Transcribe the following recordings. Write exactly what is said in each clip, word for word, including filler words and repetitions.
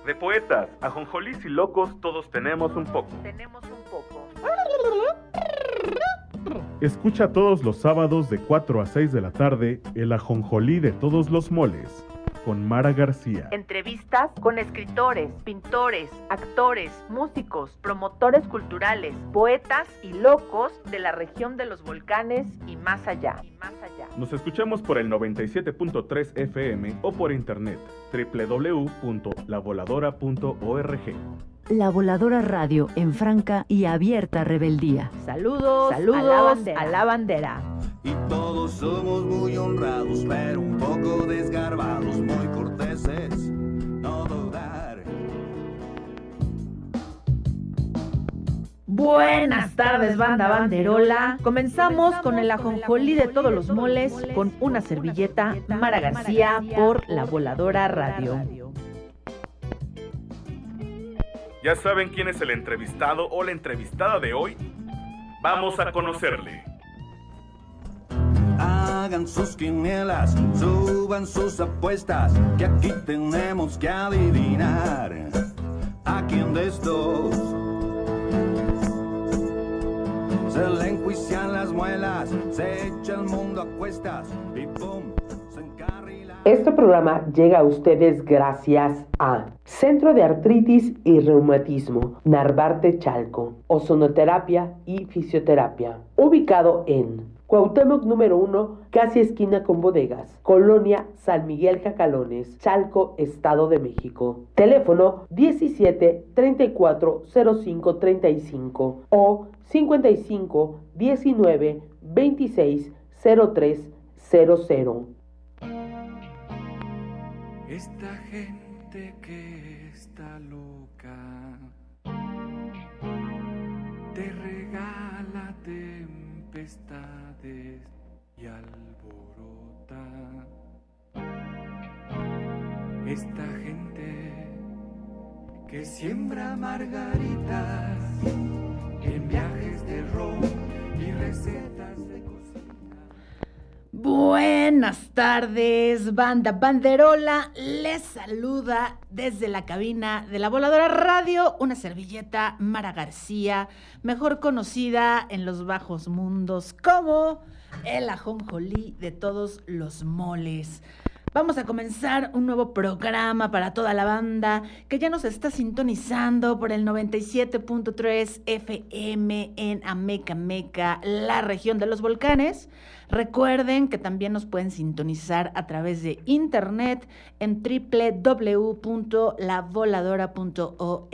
De poetas, ajonjolís y locos, todos tenemos un poco. Tenemos un poco. Escucha todos los sábados de cuatro a seis de la tarde el ajonjolí de todos los moles, con Mara García. Entrevistas con escritores, pintores, actores, músicos, promotores culturales, poetas y locos de la región de los volcanes y más allá. Y más allá. Nos escuchamos por el noventa y siete punto tres F M o por internet doble u doble u doble u punto la voladora punto org. La Voladora Radio en franca y abierta rebeldía. Saludos, Saludos a la bandera. A la bandera. Y todos somos muy honrados, pero un poco desgarbados, muy corteses, no dudar. Buenas tardes, banda banderola. Comenzamos con el ajonjolí de todos los moles con una servilleta, Mara García por La Voladora Radio. ¿Ya saben quién es el entrevistado o la entrevistada de hoy? Vamos a conocerle. Hagan sus quinielas, suban sus apuestas, que aquí tenemos que adivinar a quién de estos se le enjuician las muelas, se echa el mundo a cuestas y pum, se encarrila. Este programa llega a ustedes gracias a Centro de Artritis y Reumatismo, Narvarte Chalco, Ozonoterapia y Fisioterapia, ubicado en Cuauhtémoc número uno, casi esquina con bodegas, Colonia San Miguel Jacalones, Chalco, Estado de México. Teléfono diecisiete, treinta y cuatro, cero cinco, treinta y cinco o cincuenta y cinco, diecinueve, veintiséis, cero tres cero cero. Esta gente que está loca te regala tempestades y alborota. Esta gente que siembra margaritas en viajes de ron y recetas de cocina. Buenas tardes, banda banderola. Les saluda desde la cabina de La Voladora Radio una servilleta, Mara García, mejor conocida en los bajos mundos como el ajonjolí de todos los moles. Vamos a comenzar un nuevo programa para toda la banda que ya nos está sintonizando por el noventa y siete punto tres F M en Amecameca, la región de los volcanes. Recuerden que también nos pueden sintonizar a través de internet en doble u doble u doble u punto la voladora punto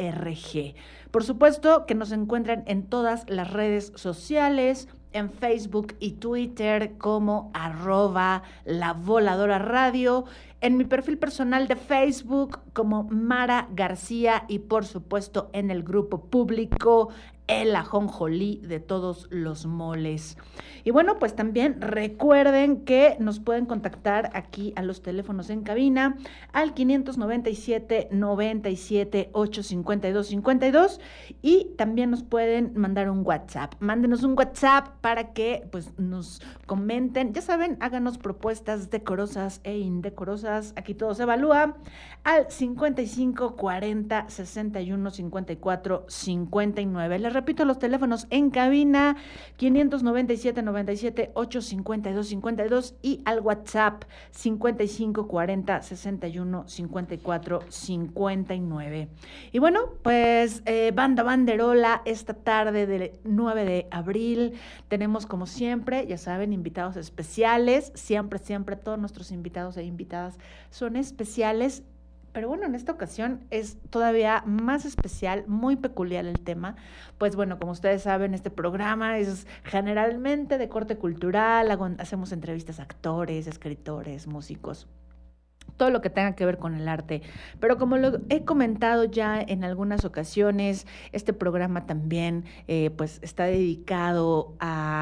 org. Por supuesto que nos encuentran en todas las redes sociales, en Facebook y Twitter como arroba La Voladora Radio, en mi perfil personal de Facebook como Mara García y por supuesto en el grupo público El Ajonjolí de todos los moles. Y bueno, pues también recuerden que nos pueden contactar aquí a los teléfonos en cabina al quinientos noventa y siete, noventa y siete, ochocientos cincuenta y dos cincuenta y dos y también nos pueden mandar un WhatsApp. Mándenos un WhatsApp para que pues nos comenten. Ya saben, háganos propuestas decorosas e indecorosas. Aquí todo se evalúa al cincuenta y cinco, cuarenta, sesenta y uno, cincuenta y cuatro, cincuenta y nueve. Les repito los teléfonos en cabina, quinientos noventa y siete, noventa y siete, ochocientos cincuenta y dos cincuenta y dos y al WhatsApp cincuenta y cinco, cuarenta, sesenta y uno, cincuenta y cuatro, cincuenta y nueve. Y bueno, pues eh, banda banderola, esta tarde del nueve de abril tenemos como siempre, ya saben, invitados especiales, siempre, siempre todos nuestros invitados e invitadas son especiales. Pero bueno, en esta ocasión es todavía más especial, muy peculiar el tema. Pues bueno, como ustedes saben, este programa es generalmente de corte cultural, hago, hacemos entrevistas a actores, escritores, músicos, todo lo que tenga que ver con el arte. Pero como lo he comentado ya en algunas ocasiones, este programa también eh, pues está dedicado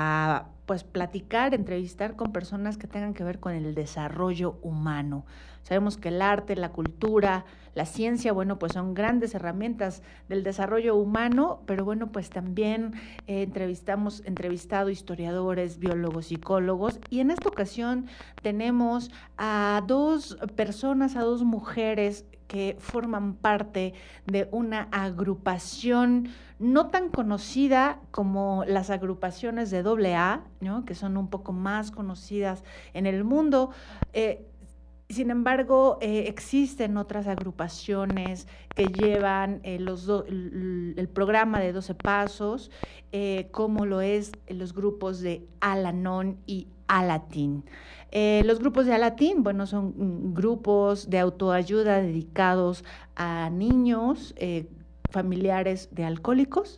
a pues platicar, entrevistar con personas que tengan que ver con el desarrollo humano. Sabemos que el arte, la cultura, la ciencia, bueno, pues son grandes herramientas del desarrollo humano, pero bueno, pues también eh, entrevistamos, entrevistado historiadores, biólogos, psicólogos, y en esta ocasión tenemos a dos personas, a dos mujeres que forman parte de una agrupación no tan conocida como las agrupaciones de doble A, ¿no? Que son un poco más conocidas en el mundo. Eh, Sin embargo, eh, existen otras agrupaciones que llevan eh, los do, el, el programa de doce pasos, eh, como lo es los grupos de Al-Anon y Alatín. Eh, los grupos de Alatín, bueno, son mm, grupos de autoayuda dedicados a niños, eh, familiares de alcohólicos.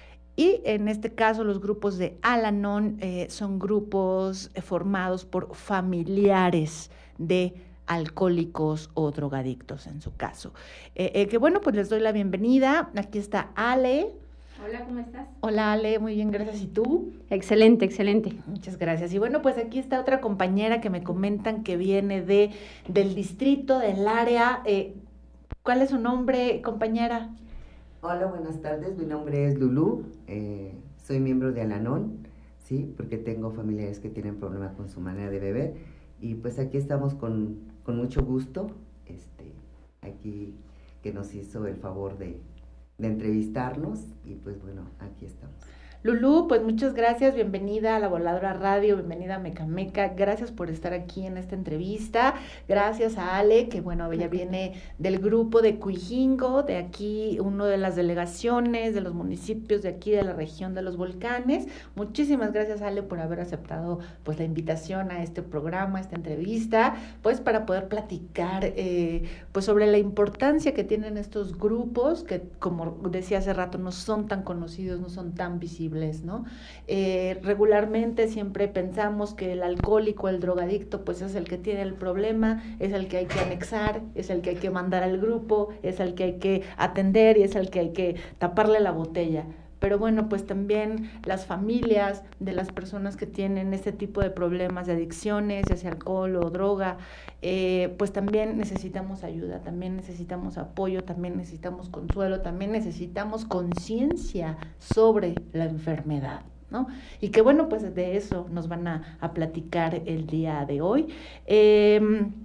Y en este caso los grupos de Al-Anon eh, son grupos eh, formados por familiares de alcohólicos o drogadictos en su caso. Eh, eh, que bueno, pues les doy la bienvenida. Aquí está Ale. Hola, ¿cómo estás? Hola Ale, muy bien, gracias. ¿Y tú? Excelente, excelente. Muchas gracias. Y bueno, pues aquí está otra compañera que me comentan que viene de, del distrito, del área. Eh, ¿Cuál es su nombre, compañera? Hola, buenas tardes. Mi nombre es Lulú. Eh, soy miembro de Al-Anon, ¿sí? Porque tengo familiares que tienen problemas con su manera de beber. Y pues aquí estamos con, con mucho gusto, este, aquí que nos hizo el favor de, de entrevistarnos y pues bueno, aquí estamos. Lulú, pues muchas gracias, bienvenida a La Voladora Radio, bienvenida a Mecameca, gracias por estar aquí en esta entrevista, gracias a Ale, que bueno, ella viene del grupo de Cuijingo, de aquí, una de las delegaciones de los municipios de aquí de la región de los volcanes. Muchísimas gracias, Ale, por haber aceptado pues la invitación a este programa, a esta entrevista, pues para poder platicar eh, pues sobre la importancia que tienen estos grupos, que como decía hace rato, no son tan conocidos, no son tan visibles, ¿no? Eh, regularmente siempre pensamos que el alcohólico, el drogadicto, pues es el que tiene el problema, es el que hay que anexar, es el que hay que mandar al grupo, es el que hay que atender y es el que hay que taparle la botella. Pero bueno, pues también las familias de las personas que tienen este tipo de problemas de adicciones, ya sea alcohol o droga, eh, pues también necesitamos ayuda, también necesitamos apoyo, también necesitamos consuelo, también necesitamos conciencia sobre la enfermedad, ¿no? Y que bueno, pues de eso nos van a, a platicar el día de hoy. Eh,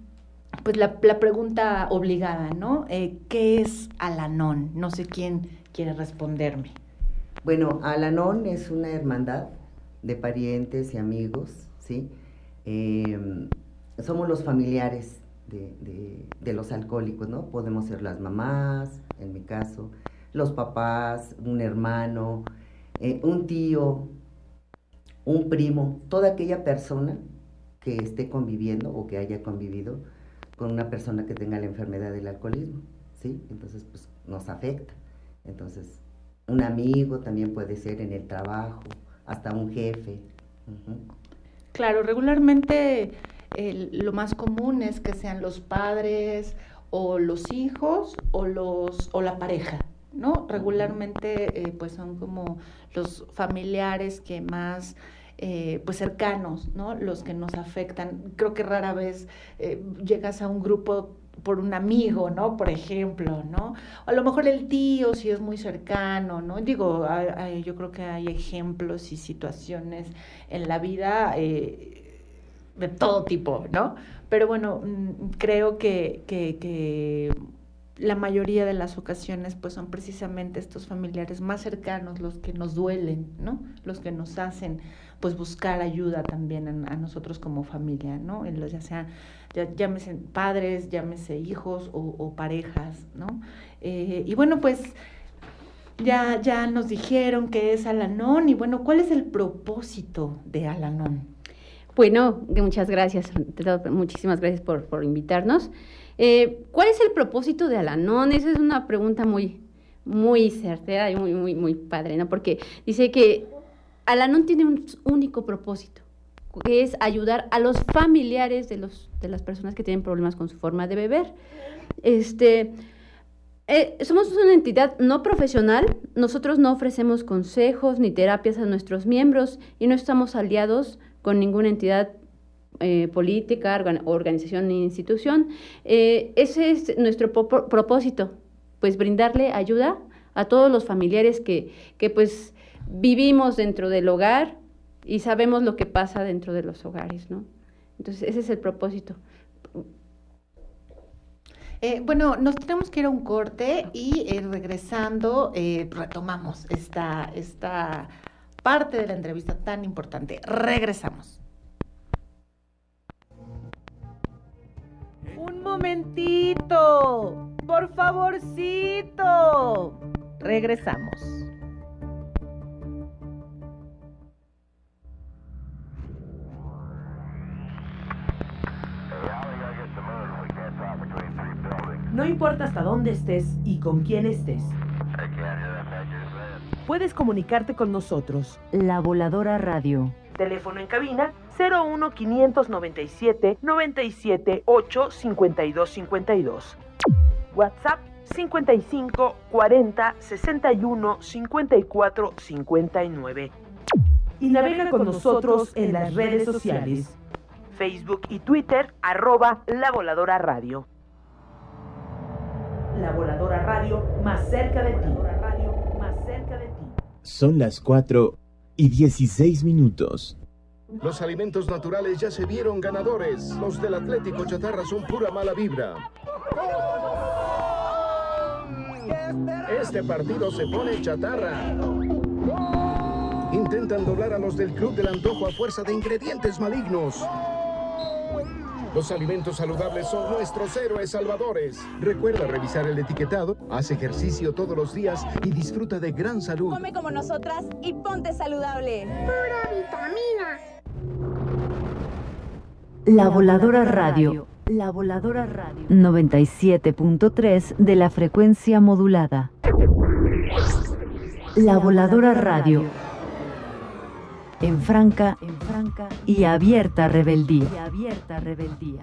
pues la, la pregunta obligada, ¿no? Eh, ¿qué es Al-Anon? No sé quién quiere responderme. Bueno, Al-Anon es una hermandad de parientes y amigos, ¿sí? Eh, somos los familiares de, de, de los alcohólicos, ¿no? Podemos ser las mamás, en mi caso, los papás, un hermano, eh, un tío, un primo, toda aquella persona que esté conviviendo o que haya convivido con una persona que tenga la enfermedad del alcoholismo, ¿sí? Entonces, pues, nos afecta. Entonces, un amigo también puede ser en el trabajo, hasta un jefe. Uh-huh. Claro, regularmente eh, lo más común es que sean los padres o los hijos o los o la pareja, ¿no? Regularmente eh, pues son como los familiares que más eh, pues cercanos, ¿no? Los que nos afectan. Creo que rara vez eh, llegas a un grupo por un amigo, ¿no? Por ejemplo, ¿no? A lo mejor el tío, si es muy cercano, ¿no? Digo, hay, hay, yo creo que hay ejemplos y situaciones en la vida eh, de todo tipo, ¿no? Pero bueno, creo que, que, que la mayoría de las ocasiones pues son precisamente estos familiares más cercanos los que nos duelen, ¿no? Los que nos hacen pues buscar ayuda también a, a nosotros como familia, ¿no? Ya sea, ya, llámese padres, llámese hijos o, o parejas, ¿no? Eh, y bueno, pues ya, ya nos dijeron qué es Al-Anon y bueno, ¿cuál es el propósito de Al-Anon? Bueno, muchas gracias, muchísimas gracias por, por invitarnos. Eh, ¿Cuál es el propósito de Al-Anon? Esa es una pregunta muy, muy certera y muy, muy, muy padre, ¿no? Porque dice que Al-Anon tiene un único propósito, que es ayudar a los familiares de, los, de las personas que tienen problemas con su forma de beber. Este, eh, somos una entidad no profesional, nosotros no ofrecemos consejos ni terapias a nuestros miembros y no estamos aliados con ninguna entidad eh, política, organ, organización ni institución. Eh, ese es nuestro pro propósito, pues brindarle ayuda a todos los familiares que, que pues vivimos dentro del hogar y sabemos lo que pasa dentro de los hogares, ¿no? Entonces, ese es el propósito. Eh, bueno, nos tenemos que ir a un corte y eh, regresando eh, retomamos esta, esta parte de la entrevista tan importante. Regresamos. Un momentito, por favorcito. Regresamos. No importa hasta dónde estés y con quién estés. Puedes comunicarte con nosotros. La Voladora Radio. Teléfono en cabina cero uno quinientos noventa y siete noventa y siete ocho cincuenta y dos cincuenta y dos. WhatsApp cincuenta y cinco cuarenta sesenta y uno cincuenta y cuatro cincuenta y nueve. Y navega con nosotros en las redes sociales. Facebook y Twitter, arroba La Voladora Radio. La Voladora Radio, más cerca de ti. Más cerca de ti. Son las cuatro y dieciséis minutos. Los alimentos naturales ya se vieron ganadores. Los del Atlético Chatarra son pura mala vibra. Este partido se pone chatarra. Intentan doblar a los del Club del Antojo a fuerza de ingredientes malignos. Los alimentos saludables son nuestros héroes salvadores. Recuerda revisar el etiquetado, haz ejercicio todos los días y disfruta de gran salud. Come como nosotras y ponte saludable. Pura vitamina. La Voladora Radio. La Voladora Radio. noventa y siete punto tres de la frecuencia modulada. La Voladora Radio. En franca, en franca y abierta rebeldía. Y abierta rebeldía.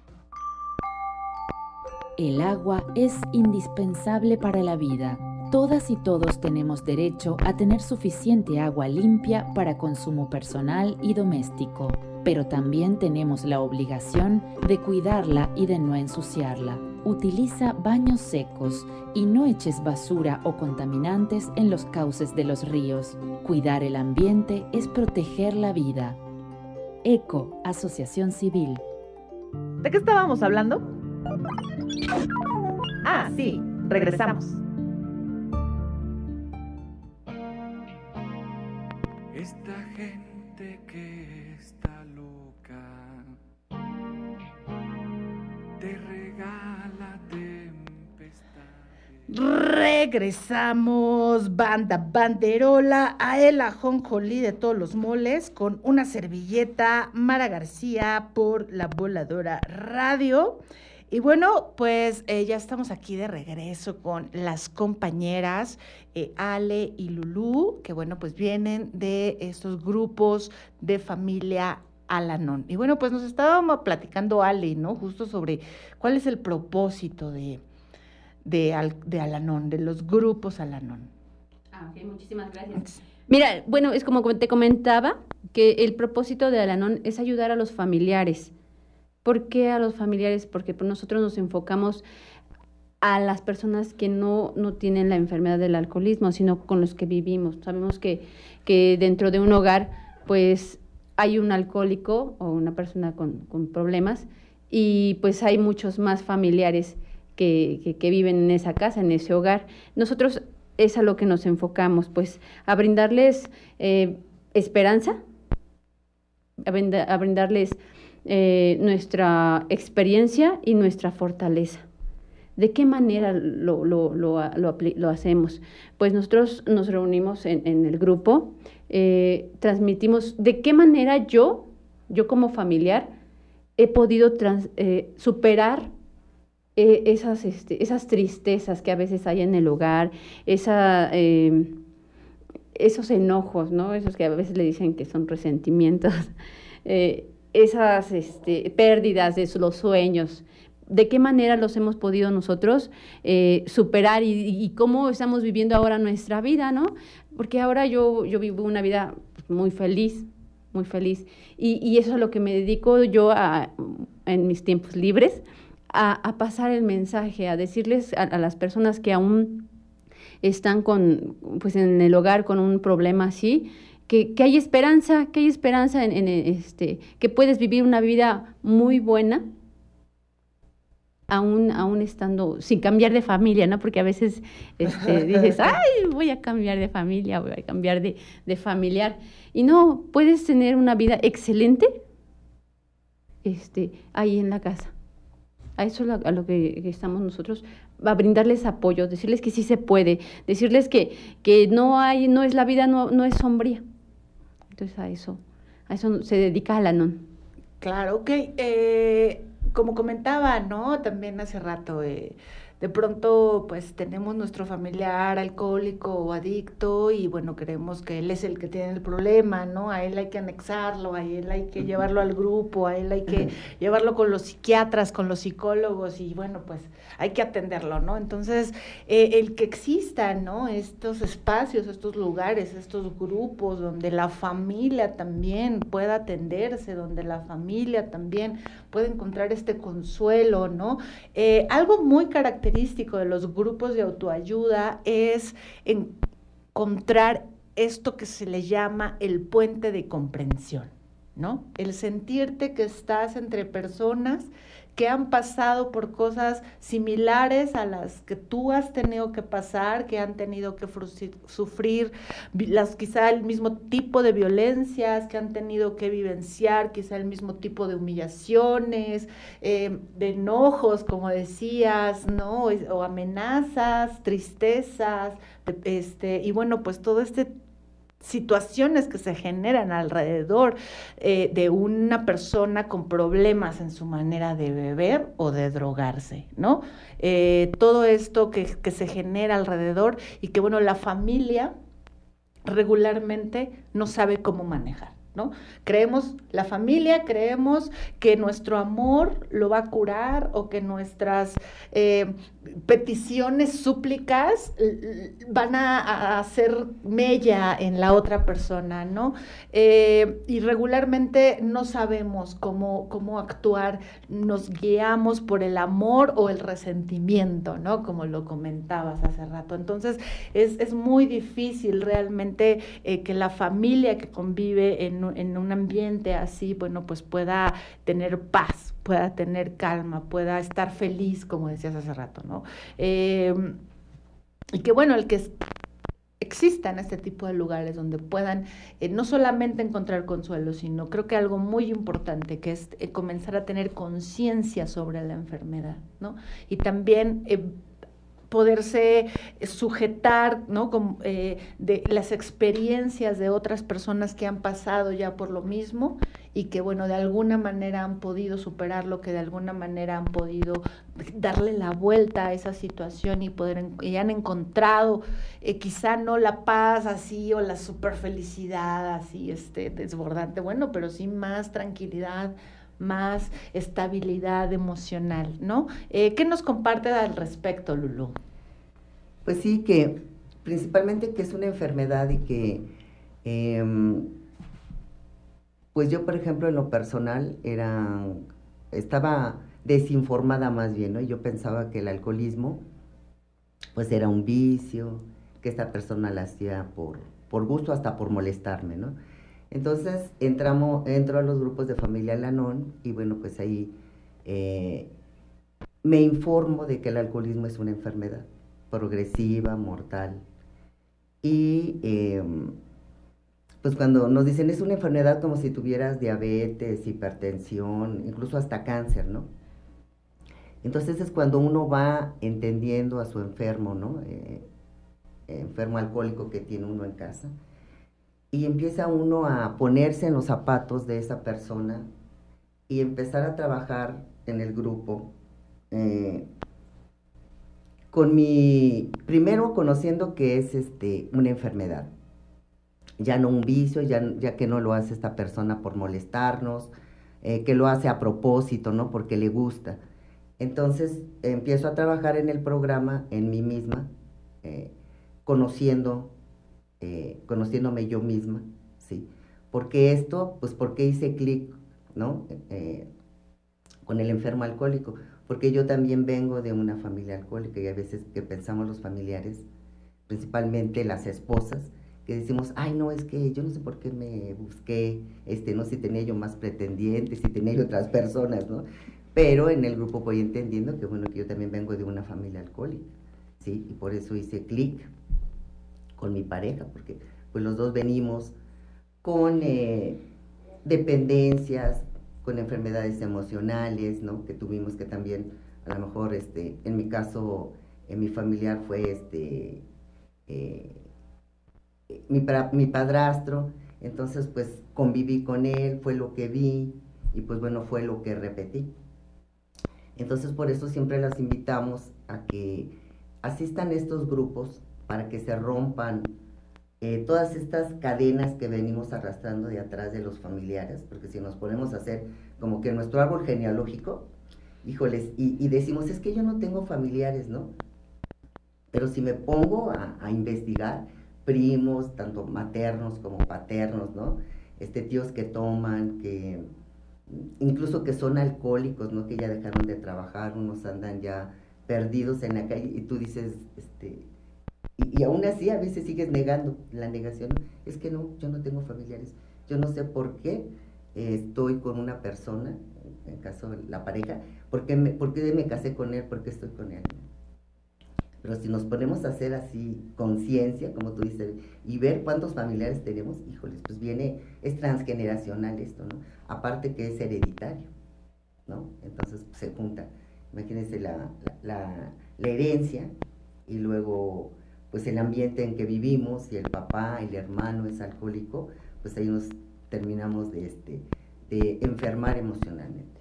El agua es indispensable para la vida. Todas y todos tenemos derecho a tener suficiente agua limpia para consumo personal y doméstico, pero también tenemos la obligación de cuidarla y de no ensuciarla. Utiliza baños secos y no eches basura o contaminantes en los cauces de los ríos. Cuidar el ambiente es proteger la vida. ECO, Asociación Civil. ¿De qué estábamos hablando? Ah, sí, regresamos. Esta gente que está loca te regala tempestades. Regresamos, banda banderola, a el ajonjolí de todos los moles con una servilleta. Mara García por La Voladora Radio. Y bueno, pues eh, ya estamos aquí de regreso con las compañeras eh, Ale y Lulú, que bueno, pues vienen de estos grupos de familia Al-Anon. Y bueno, pues nos estábamos platicando Ale, ¿no? Justo sobre cuál es el propósito de, de, Al, de Al-Anon, de los grupos Al-Anon. Ah, ok, muchísimas gracias. Mira, bueno, es como te comentaba, que el propósito de Al-Anon es ayudar a los familiares. ¿Por qué a los familiares? Porque nosotros nos enfocamos a las personas que no, no tienen la enfermedad del alcoholismo, sino con los que vivimos. Sabemos que, que dentro de un hogar, pues, hay un alcohólico o una persona con, con problemas y pues hay muchos más familiares que, que, que viven en esa casa, en ese hogar. Nosotros es a lo que nos enfocamos, pues, a brindarles eh, esperanza, a, brinda, a brindarles Eh, nuestra experiencia y nuestra fortaleza. ¿De qué manera lo, lo, lo, lo, lo hacemos? Pues nosotros nos reunimos en, en el grupo, eh, transmitimos de qué manera yo, yo como familiar, he podido trans, eh, superar eh, esas, este, esas tristezas que a veces hay en el hogar, esa, eh, esos enojos, ¿no? Esos que a veces le dicen que son resentimientos, eh, esas este, pérdidas de los sueños, de qué manera los hemos podido nosotros eh, superar y, y cómo estamos viviendo ahora nuestra vida, ¿no? Porque ahora yo, yo vivo una vida muy feliz, muy feliz, y, y eso es a lo que me dedico yo a, en mis tiempos libres, a, a pasar el mensaje, a decirles a, a las personas que aún están con, pues en el hogar con un problema así, Que, que hay esperanza, que hay esperanza en, en este, que puedes vivir una vida muy buena aún, aún estando, sin cambiar de familia, ¿no? Porque a veces este, dices, ay, voy a cambiar de familia, voy a cambiar de, de familiar. Y no, puedes tener una vida excelente este, ahí en la casa. A eso es a lo que, que estamos nosotros, a brindarles apoyo, decirles que sí se puede, decirles que, que no hay, no es la vida, no, no es sombría. Entonces a eso, a eso se dedica Al-Anon. Claro, ok. Eh, como comentaba, ¿no? También hace rato, eh, de pronto pues tenemos nuestro familiar alcohólico o adicto y bueno, creemos que él es el que tiene el problema, ¿no? A él hay que anexarlo, a él hay que llevarlo al grupo, a él hay que llevarlo con los psiquiatras, con los psicólogos y bueno, pues hay que atenderlo, ¿no? Entonces, eh, el que existan, ¿no? Estos espacios, estos lugares, estos grupos donde la familia también pueda atenderse, donde la familia también puede encontrar este consuelo, ¿no? Eh, algo muy característico de los grupos de autoayuda es encontrar esto que se le llama el puente de comprensión, ¿no? El sentirte que estás entre personas que han pasado por cosas similares a las que tú has tenido que pasar, que han tenido que sufrir las, quizá el mismo tipo de violencias, que han tenido que vivenciar quizá el mismo tipo de humillaciones, eh, de enojos, como decías, ¿no? O amenazas, tristezas, este, y bueno, pues todo este situaciones que se generan alrededor eh, de una persona con problemas en su manera de beber o de drogarse, ¿no? Eh, todo esto que, que se genera alrededor y que, bueno, la familia regularmente no sabe cómo manejar, ¿no? Creemos, la familia, creemos que nuestro amor lo va a curar o que nuestras eh, peticiones, súplicas van a, a hacer mella en la otra persona, ¿no? Eh, y regularmente no sabemos cómo, cómo actuar, nos guiamos por el amor o el resentimiento, ¿no? Como lo comentabas hace rato. Entonces, es, es muy difícil realmente eh, que la familia que convive en en un ambiente así, bueno, pues pueda tener paz, pueda tener calma, pueda estar feliz, como decías hace rato, ¿no? Eh, y que bueno, el que es, existan este tipo de lugares donde puedan eh, no solamente encontrar consuelo, sino creo que algo muy importante, que es eh, comenzar a tener conciencia sobre la enfermedad, ¿no? Y también eh, poderse sujetar, ¿no? Como, eh, de las experiencias de otras personas que han pasado ya por lo mismo y que, bueno, de alguna manera han podido superarlo, que de alguna manera han podido darle la vuelta a esa situación y poder y han encontrado eh, quizá no la paz así o la super felicidad así este desbordante, bueno, pero sí más tranquilidad, más estabilidad emocional, ¿no? Eh, ¿Qué nos compartes al respecto, Lulú? Pues sí, que principalmente que es una enfermedad y que, eh, pues yo, por ejemplo, en lo personal, era, estaba desinformada más bien, ¿no? Yo pensaba que el alcoholismo, pues era un vicio, que esta persona la hacía por, por gusto, hasta por molestarme, ¿no? Entonces entramos, entro a los grupos de familia Al-Anon y bueno, pues ahí eh, me informo de que el alcoholismo es una enfermedad progresiva, mortal. Y eh, pues cuando nos dicen es una enfermedad como si tuvieras diabetes, hipertensión, incluso hasta cáncer, ¿no? Entonces es cuando uno va entendiendo a su enfermo, ¿no? Eh, enfermo alcohólico que tiene uno en casa. Y empieza uno a ponerse en los zapatos de esa persona y empezar a trabajar en el grupo, eh, con mi, primero conociendo que es este, una enfermedad, ya no un vicio, ya, ya que no lo hace esta persona por molestarnos, eh, que lo hace a propósito, ¿no? Porque le gusta. Entonces empiezo a trabajar en el programa, en mí misma, eh, conociendo Eh, conociéndome yo misma, ¿sí? Porque esto, pues porque hice clic, ¿no? Eh, con el enfermo alcohólico, porque yo también vengo de una familia alcohólica y a veces que pensamos los familiares, principalmente las esposas, que decimos, ay no, es que yo no sé por qué me busqué, este, no sé si tenía yo más pretendientes, si tenía yo otras personas, ¿no? pero en el grupo voy entendiendo que, bueno, que yo también vengo de una familia alcohólica, ¿sí? Y por eso hice clic con mi pareja, porque pues los dos venimos con eh, dependencias, con enfermedades emocionales, ¿no? Que tuvimos que también, a lo mejor, este, en mi caso, en mi familiar fue este, eh, mi, pra, mi padrastro, entonces pues conviví con él, fue lo que vi, y pues bueno, fue lo que repetí. Entonces por eso siempre las invitamos a que asistan a estos grupos para que se rompan eh, todas estas cadenas que venimos arrastrando de atrás de los familiares, porque si nos ponemos a hacer como que nuestro árbol genealógico, híjoles, y, y decimos, es que yo no tengo familiares, ¿no? Pero si me pongo a, a investigar, primos, tanto maternos como paternos, ¿no? Este, tíos que toman, que incluso que son alcohólicos, ¿no? Que ya dejaron de trabajar, unos andan ya perdidos en la calle, y tú dices, este, y, y aún así a veces sigues negando, la negación, es que no, yo no tengo familiares, yo no sé por qué eh, estoy con una persona, en el caso de la pareja, ¿por qué me, por qué me casé con él, por qué estoy con él? Pero si nos ponemos a hacer así conciencia, como tú dices, y ver cuántos familiares tenemos, híjoles, pues viene, es transgeneracional esto, ¿no? Aparte que es hereditario, ¿no? Entonces pues, se junta, imagínense la, la, la, la herencia, y luego pues el ambiente en que vivimos, y el papá, el hermano es alcohólico, pues ahí nos terminamos de, este, de enfermar emocionalmente.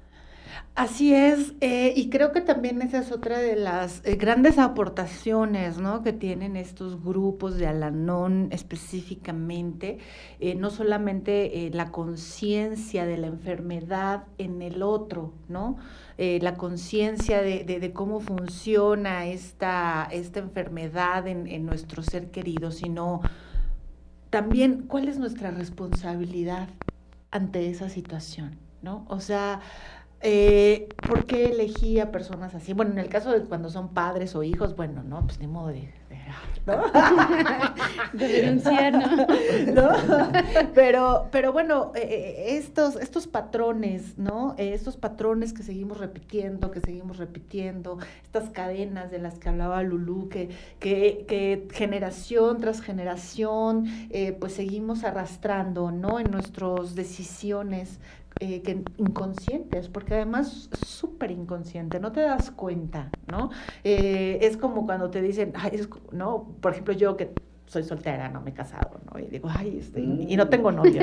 Así es, eh, y creo que también esa es otra de las eh, grandes aportaciones, ¿no? Que tienen estos grupos de Al-Anon específicamente, eh, no solamente eh, la conciencia de la enfermedad en el otro, ¿no? Eh, la conciencia de, de, de cómo funciona esta, esta enfermedad en, en nuestro ser querido, sino también cuál es nuestra responsabilidad ante esa situación, ¿no? O sea, Eh, ¿por qué elegí a personas así? Bueno, en el caso de cuando son padres o hijos, bueno, no, pues ni modo de... de ¿no? de denunciar, ¿no? ¿no? Pero, pero bueno, eh, estos, estos patrones, ¿no? Eh, estos patrones que seguimos repitiendo, que seguimos repitiendo, estas cadenas de las que hablaba Lulú, que, que, que generación tras generación, eh, pues seguimos arrastrando, ¿no? En nuestras decisiones, Eh, que inconscientes, porque además es súper inconsciente, no te das cuenta, ¿no? Eh, es como cuando te dicen, ay, es, ¿no? Por ejemplo, yo que soy soltera, no me he casado, ¿no? Y digo, ay, este, y no tengo novio.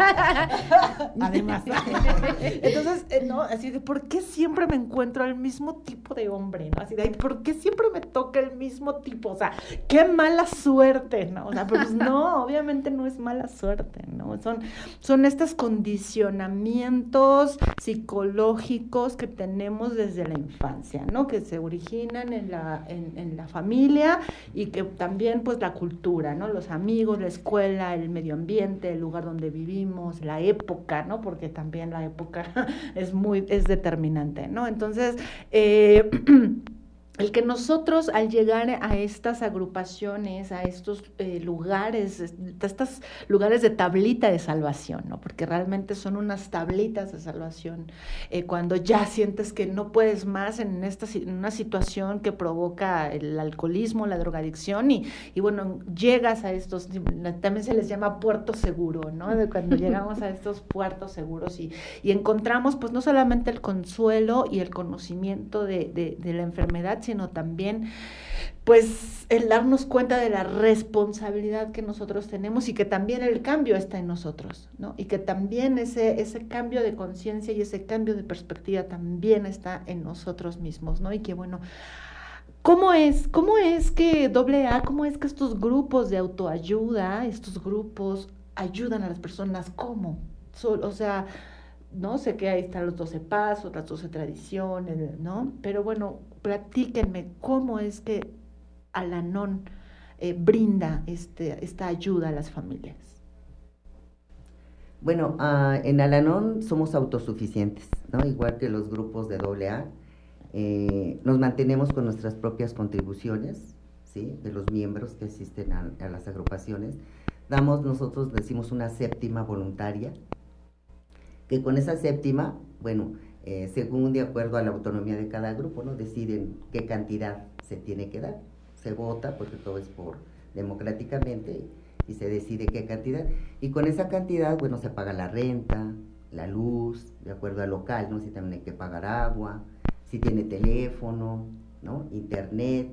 Además. Entonces, eh, ¿no? Así de, ¿por qué siempre me encuentro al mismo tipo de hombre, ¿no? Así de, ¿por qué siempre me toca el mismo tipo? O sea, qué mala suerte, ¿no? O sea, pues no, obviamente no es mala suerte, ¿no? Son, son estos condicionamientos psicológicos que tenemos desde la infancia, ¿no? Que se originan en la, en, en la familia, y que también, pues, la cultura, ¿no? Los amigos, la escuela, el medio ambiente, el lugar donde vivimos, la época, ¿no? Porque también la época es muy, es determinante, ¿no? Entonces, eh, el que nosotros al llegar a estas agrupaciones, a estos eh, lugares, a estos lugares de tablita de salvación, ¿no? Porque realmente son unas tablitas de salvación, eh, cuando ya sientes que no puedes más en, esta, en una situación que provoca el alcoholismo, la drogadicción, y, y bueno, llegas a estos, también se les llama puerto seguro, ¿no? De cuando llegamos a estos puertos seguros y, y encontramos pues no solamente el consuelo y el conocimiento de, de, de la enfermedad, sino también pues el darnos cuenta de la responsabilidad que nosotros tenemos, y que también el cambio está en nosotros, ¿no? Y que también ese, ese cambio de conciencia y ese cambio de perspectiva también está en nosotros mismos, ¿no? Y que bueno, ¿cómo es, cómo es que doble A, cómo es que estos grupos de autoayuda, estos grupos ayudan a las personas? ¿Cómo? So, o sea, no sé que ahí están los doce pasos, las doce tradiciones, ¿no? Pero bueno, platíquenme, ¿cómo es que Al-Anon eh, brinda este, esta ayuda a las familias? Bueno, uh, en Al-Anon somos autosuficientes, ¿no? Igual que los grupos de doble A, eh, nos mantenemos con nuestras propias contribuciones, ¿sí? De los miembros que asisten a, a las agrupaciones. Damos, nosotros decimos una séptima voluntaria, que con esa séptima, bueno, eh, según de acuerdo a la autonomía de cada grupo, ¿no? Deciden qué cantidad se tiene que dar. Se vota, porque todo es por democráticamente, y se decide qué cantidad. Y con esa cantidad, bueno, se paga la renta, la luz, de acuerdo al local, ¿no? Si también hay que pagar agua, si tiene teléfono, ¿no? Internet.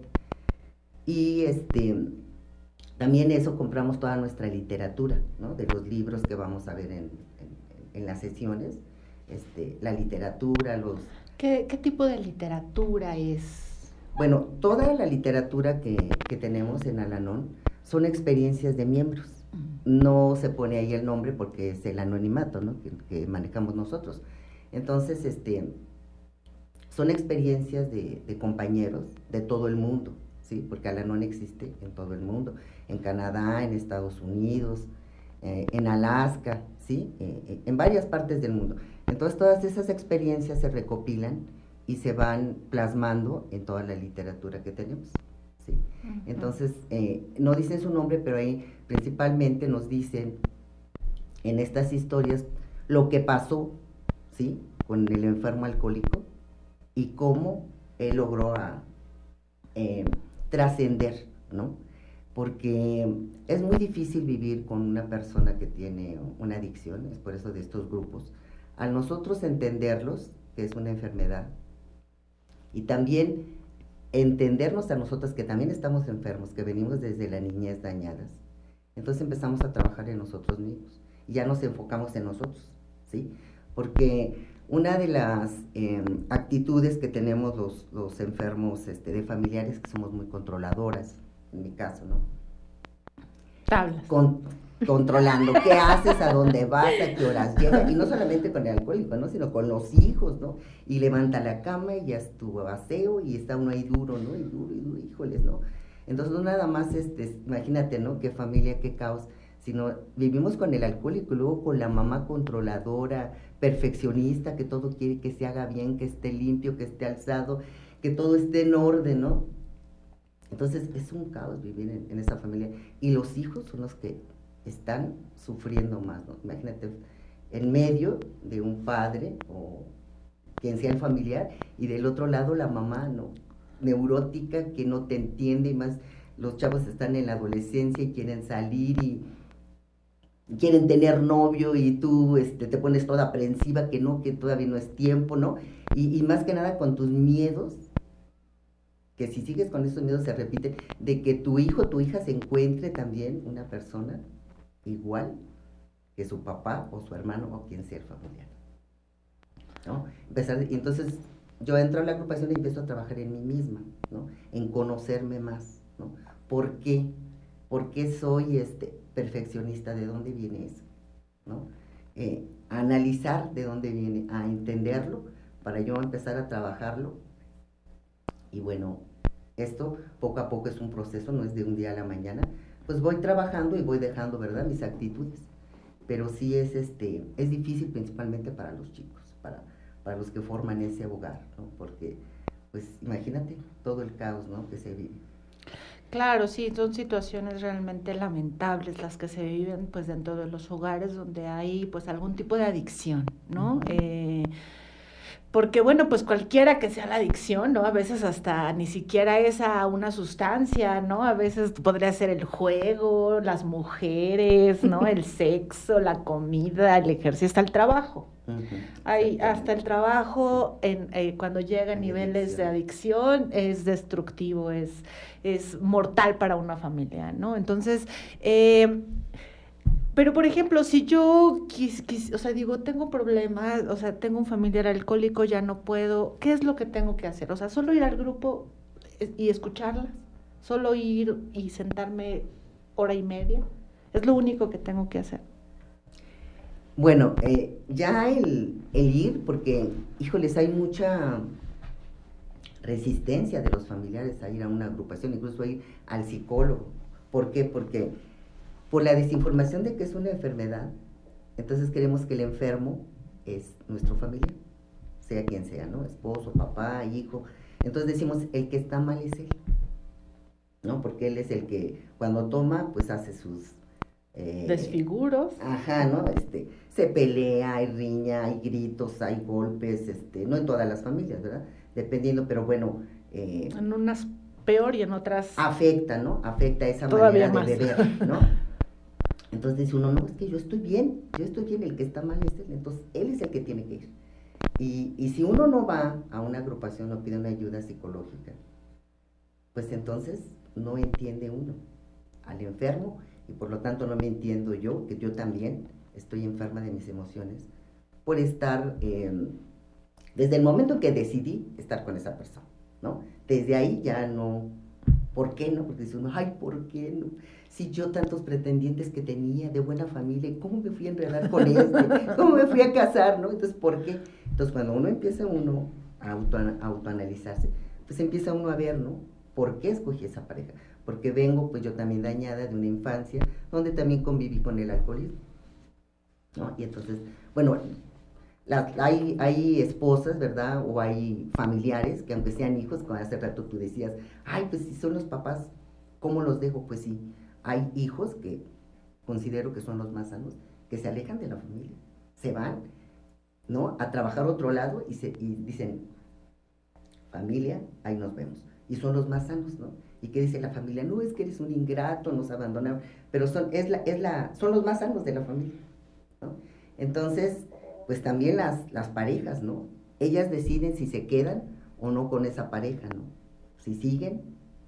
Y este, también eso compramos toda nuestra literatura, ¿no? De los libros que vamos a ver en, en, en las sesiones, este, la literatura, los... ¿Qué, qué tipo de literatura es? Bueno, toda la literatura que, que tenemos en Al-Anon son experiencias de miembros. No se pone ahí el nombre porque es el anonimato, ¿no? que, que manejamos nosotros. Entonces, este, son experiencias de, de compañeros de todo el mundo, ¿sí? Porque Al-Anon existe en todo el mundo, en Canadá, en Estados Unidos, eh, en Alaska, ¿sí? Eh, en varias partes del mundo. Entonces, todas esas experiencias se recopilan y se van plasmando en toda la literatura que tenemos, ¿sí? Uh-huh. Entonces, eh, no dicen su nombre, pero ahí principalmente nos dicen en estas historias lo que pasó, ¿sí? Con el enfermo alcohólico y cómo él logró a, eh, trascender, ¿no? Porque es muy difícil vivir con una persona que tiene una adicción, es por eso de estos grupos. Al nosotros entenderlos, que es una enfermedad, y también entendernos a nosotros que también estamos enfermos, que venimos desde la niñez dañadas, entonces empezamos a trabajar en nosotros mismos, y ya nos enfocamos en nosotros, ¿sí? Porque una de las eh, actitudes que tenemos los, los enfermos este, de familiares, que somos muy controladoras, en mi caso, ¿no? Tablas. Con, controlando qué haces, a dónde vas, a qué horas llegas, y no solamente con el alcohólico, ¿no? Sino con los hijos, ¿no? Y levanta la cama y ya estuvo aseo y está uno ahí duro, ¿no? Y duro, y duro, híjoles, ¿no? Entonces no nada más, este, imagínate, ¿no? Qué familia, qué caos, sino vivimos con el alcohólico y luego con la mamá controladora, perfeccionista, que todo quiere que se haga bien, que esté limpio, que esté alzado, que todo esté en orden, ¿no? Entonces es un caos vivir en, en esa familia, y los hijos son los que están sufriendo más, ¿no? Imagínate, en medio de un padre o quien sea el familiar, y del otro lado la mamá, ¿no? Neurótica, que no te entiende, y más los chavos están en la adolescencia y quieren salir y quieren tener novio, y tú este, te pones toda aprensiva, que no, que todavía no es tiempo, ¿no? Y, y más que nada con tus miedos, que si sigues con esos miedos se repiten, de que tu hijo o tu hija se encuentre también una persona igual que su papá o su hermano o quien sea el familiar, ¿no? Empezar, y entonces yo entro a la agrupación y empiezo a trabajar en mí misma, ¿no? En conocerme más, ¿no? ¿Por qué? ¿Por qué soy este perfeccionista? ¿De dónde viene eso? ¿No? Eh, a analizar de dónde viene, a entenderlo, para yo empezar a trabajarlo. Y bueno, esto poco a poco es un proceso, no es de un día a la mañana. Pues voy trabajando y voy dejando, ¿verdad?, mis actitudes. Pero sí es, este, es difícil principalmente para los chicos, para, para los que forman ese hogar, ¿no? Porque, pues, imagínate todo el caos, ¿no?, que se vive. Claro, sí, son situaciones realmente lamentables las que se viven, pues, dentro de los hogares donde hay, pues, algún tipo de adicción, ¿no? Uh-huh. Eh, porque, bueno, pues cualquiera que sea la adicción, ¿no? A veces hasta ni siquiera es a una sustancia, ¿no? A veces podría ser el juego, las mujeres, ¿no? El sexo, la comida, el ejercicio, hasta el trabajo. Uh-huh. Hay, hasta el trabajo, en, eh, cuando llega a niveles de adicción, es destructivo, es, es mortal para una familia, ¿no? Entonces, eh, pero, por ejemplo, si yo, quis, quis, o sea, digo, tengo problemas, o sea, tengo un familiar alcohólico, ya no puedo, ¿qué es lo que tengo que hacer? O sea, solo ir al grupo y escucharlas, solo ir y sentarme hora y media, es lo único que tengo que hacer. Bueno, eh, ya el, el ir, porque, híjoles, hay mucha resistencia de los familiares a ir a una agrupación, incluso a ir al psicólogo. ¿Por qué? Porque por la desinformación de que es una enfermedad, entonces queremos que el enfermo es nuestro familiar, sea quien sea, ¿no? Esposo, papá, hijo. Entonces decimos, el que está mal es él, ¿no? Porque él es el que cuando toma, pues hace sus, Eh, Desfiguros. Ajá, ¿no? Este, se pelea, hay riña, hay gritos, hay golpes, este, no en todas las familias, ¿verdad? Dependiendo, pero bueno. Eh, en unas peor y en otras. Afecta, ¿no? Afecta esa todavía manera más. de beber, ¿no? Entonces dice uno, no, es que yo estoy bien, yo estoy bien, el que está mal es él, entonces él es el que tiene que ir. Y, y si uno no va a una agrupación o pide una ayuda psicológica, pues entonces no entiende uno al enfermo y por lo tanto no me entiendo yo, que yo también estoy enferma de mis emociones por estar, eh, desde el momento en que decidí estar con esa persona, ¿no? Desde ahí ya no, ¿por qué no? Porque dice uno, ay, ¿por qué no? Si yo tantos pretendientes que tenía de buena familia, ¿cómo me fui a enredar con este? ¿Cómo me fui a casar, no? Entonces, ¿por qué? Entonces, cuando uno empieza uno a auto, a autoanalizarse, pues empieza uno a ver, ¿no? ¿Por qué escogí esa pareja? Porque vengo, pues yo también dañada de una infancia, donde también conviví con el alcoholismo, ¿no? Y entonces, bueno, las, hay, hay esposas, ¿verdad? O hay familiares que aunque sean hijos, como hace rato tú decías, ay, pues si son los papás, ¿cómo los dejo? Pues sí, hay hijos que considero que son los más sanos, que se alejan de la familia, se van, ¿no? A trabajar a otro lado y, se, y dicen, familia, ahí nos vemos. Y son los más sanos, ¿no? Y que dice la familia, no, es que eres un ingrato, nos abandonaron, pero son, es la, es la, son los más sanos de la familia, ¿no? Entonces, pues también las, las parejas, ¿no? Ellas deciden si se quedan o no con esa pareja, ¿no? Si siguen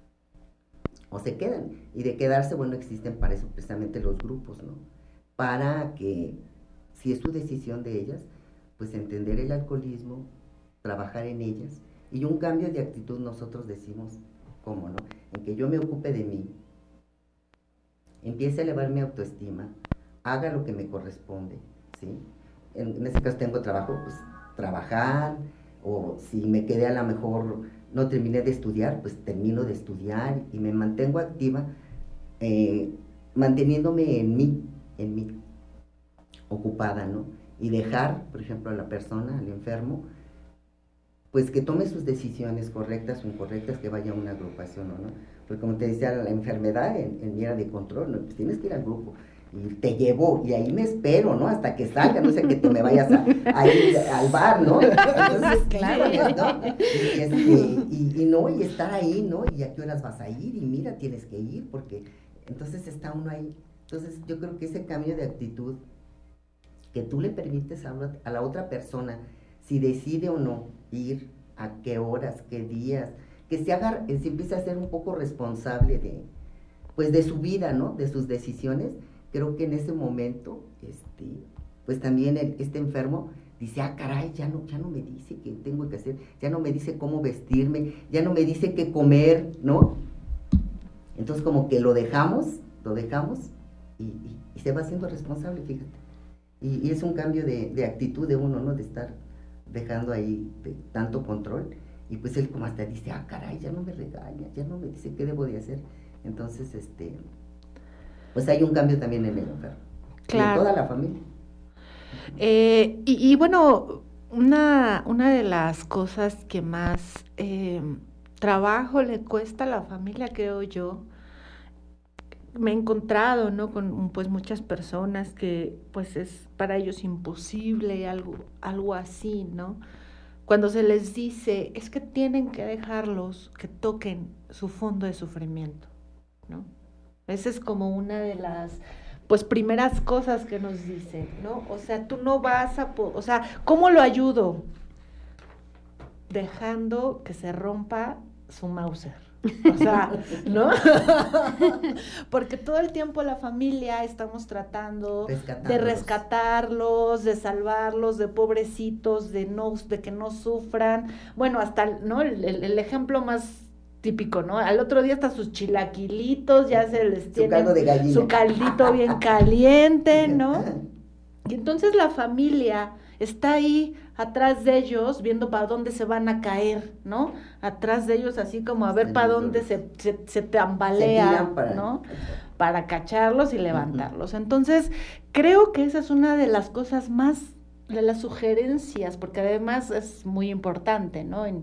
o se quedan. Y de quedarse, bueno, existen para eso precisamente los grupos, ¿no? Para que, si es su decisión de ellas, pues entender el alcoholismo, trabajar en ellas, y un cambio de actitud nosotros decimos, ¿cómo, no? En que yo me ocupe de mí, empiece a elevar mi autoestima, haga lo que me corresponde, ¿sí? En, en ese caso tengo trabajo, pues trabajar, o si me quedé a lo mejor, no terminé de estudiar, pues termino de estudiar y me mantengo activa, eh, manteniéndome en mí, en mí, ocupada, ¿no? Y dejar, por ejemplo, a la persona, al enfermo, pues que tome sus decisiones correctas o incorrectas, que vaya a una agrupación o no. Porque como te decía, la enfermedad en, en mí era de control, ¿no? Pues tienes que ir al grupo. Y te llevo, y ahí me espero, ¿no? Hasta que salga, no sé, que te me vayas a, a ir al bar, ¿no? Entonces, claro, ¿no? Y, este, y, y no, y estar ahí, ¿no? Y a qué horas vas a ir, y mira, tienes que ir, porque entonces está uno ahí. Entonces, yo creo que ese cambio de actitud, que tú le permites a, a la otra persona, si decide o no ir, a qué horas, qué días, que se haga, se empiece a ser un poco responsable de, pues de su vida, ¿no? De sus decisiones. Creo que en ese momento, este, pues también el, este enfermo dice, ah, caray, ya no, ya no me dice qué tengo que hacer, ya no me dice cómo vestirme, ya no me dice qué comer, ¿no? Entonces como que lo dejamos, lo dejamos y, y, y se va haciendo responsable, fíjate. Y, y es un cambio de, de actitud de uno, ¿no? De estar dejando ahí de tanto control. Y pues él como hasta dice, ah, caray, ya no me regaña, ya no me dice qué debo de hacer. Entonces, este... pues hay un cambio también en el enfermo, claro, en toda la familia. Eh, y, y bueno, una, una de las cosas que más eh, trabajo le cuesta a la familia, creo yo, me he encontrado, ¿no? Con pues muchas personas que pues es para ellos imposible algo, algo así, ¿no? Cuando se les dice, es que tienen que dejarlos que toquen su fondo de sufrimiento, ¿no? Esa es como una de las, pues, primeras cosas que nos dicen, ¿no? O sea, tú no vas a, o sea, ¿cómo lo ayudo? Dejando que se rompa su Mauser. O sea, ¿no? Porque todo el tiempo la familia estamos tratando de rescatarlos, de salvarlos, de pobrecitos, de no, de que no sufran. Bueno, hasta, ¿no? El, el, el ejemplo más típico, ¿no? Al otro día hasta sus chilaquilitos, ya se les tiene su caldo de gallina, su caldito bien caliente, ¿no? Y entonces la familia está ahí atrás de ellos, viendo para dónde se van a caer, ¿no? Atrás de ellos, así como a ver para dónde se, se, se tambalea, para... ¿no? Para cacharlos y levantarlos. Uh-huh. Entonces, creo que esa es una de las cosas más, de las sugerencias, porque además es muy importante, ¿no? En,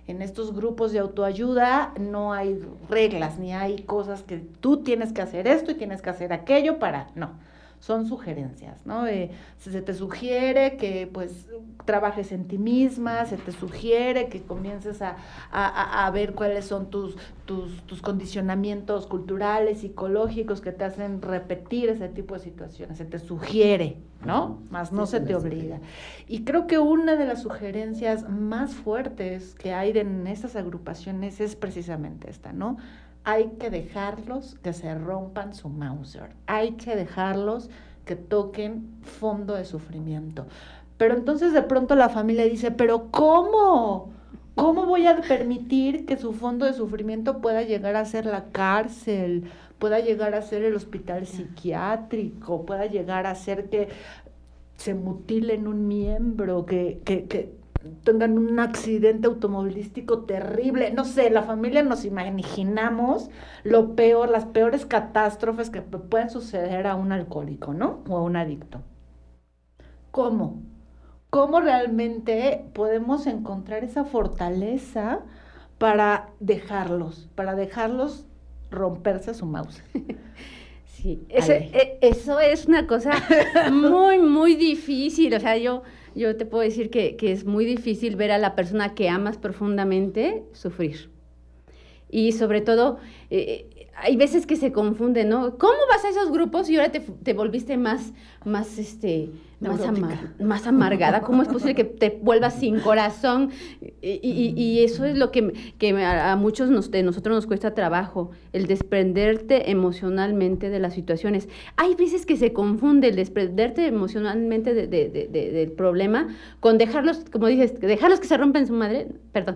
En estos grupos de autoayuda no hay reglas, ni hay cosas que tú tienes que hacer esto y tienes que hacer aquello para... No, son sugerencias, ¿no? Eh, se te sugiere que, pues, trabajes en ti misma, se te sugiere que comiences a, a, a ver cuáles son tus, tus, tus condicionamientos culturales, psicológicos que te hacen repetir ese tipo de situaciones. Se te sugiere, ¿no? Más no se te obliga. Y creo que una de las sugerencias más fuertes que hay en estas agrupaciones es precisamente esta, ¿no? Hay que dejarlos que se rompan su Mauser, hay que dejarlos que toquen fondo de sufrimiento. Pero entonces de pronto la familia dice, ¿pero cómo? ¿Cómo voy a permitir que su fondo de sufrimiento pueda llegar a ser la cárcel, pueda llegar a ser el hospital psiquiátrico, pueda llegar a ser que se mutilen un miembro, que... que, que tengan un accidente automovilístico terrible, no sé, la familia nos imaginamos lo peor, las peores catástrofes que pueden suceder a un alcohólico, ¿no? O a un adicto. ¿Cómo? ¿Cómo realmente podemos encontrar esa fortaleza para dejarlos, para dejarlos romperse su mouse? Sí, eso, eso es una cosa muy, muy difícil, o sea, yo... Yo te puedo decir que, que es muy difícil ver a la persona que amas profundamente sufrir. Y sobre todo, eh, hay veces que se confunde, ¿no? ¿Cómo vas a esos grupos y ahora te, te volviste más, más, este, más, amar, más amargada? ¿Cómo es posible que te vuelvas sin corazón? Y, y, y eso es lo que, que a, a muchos nos, de nosotros nos cuesta trabajo, el desprenderte emocionalmente de las situaciones. Hay veces que se confunde el desprenderte emocionalmente de, de, de, de, del problema con dejarlos, como dices, dejarlos que se rompen su madre, perdón.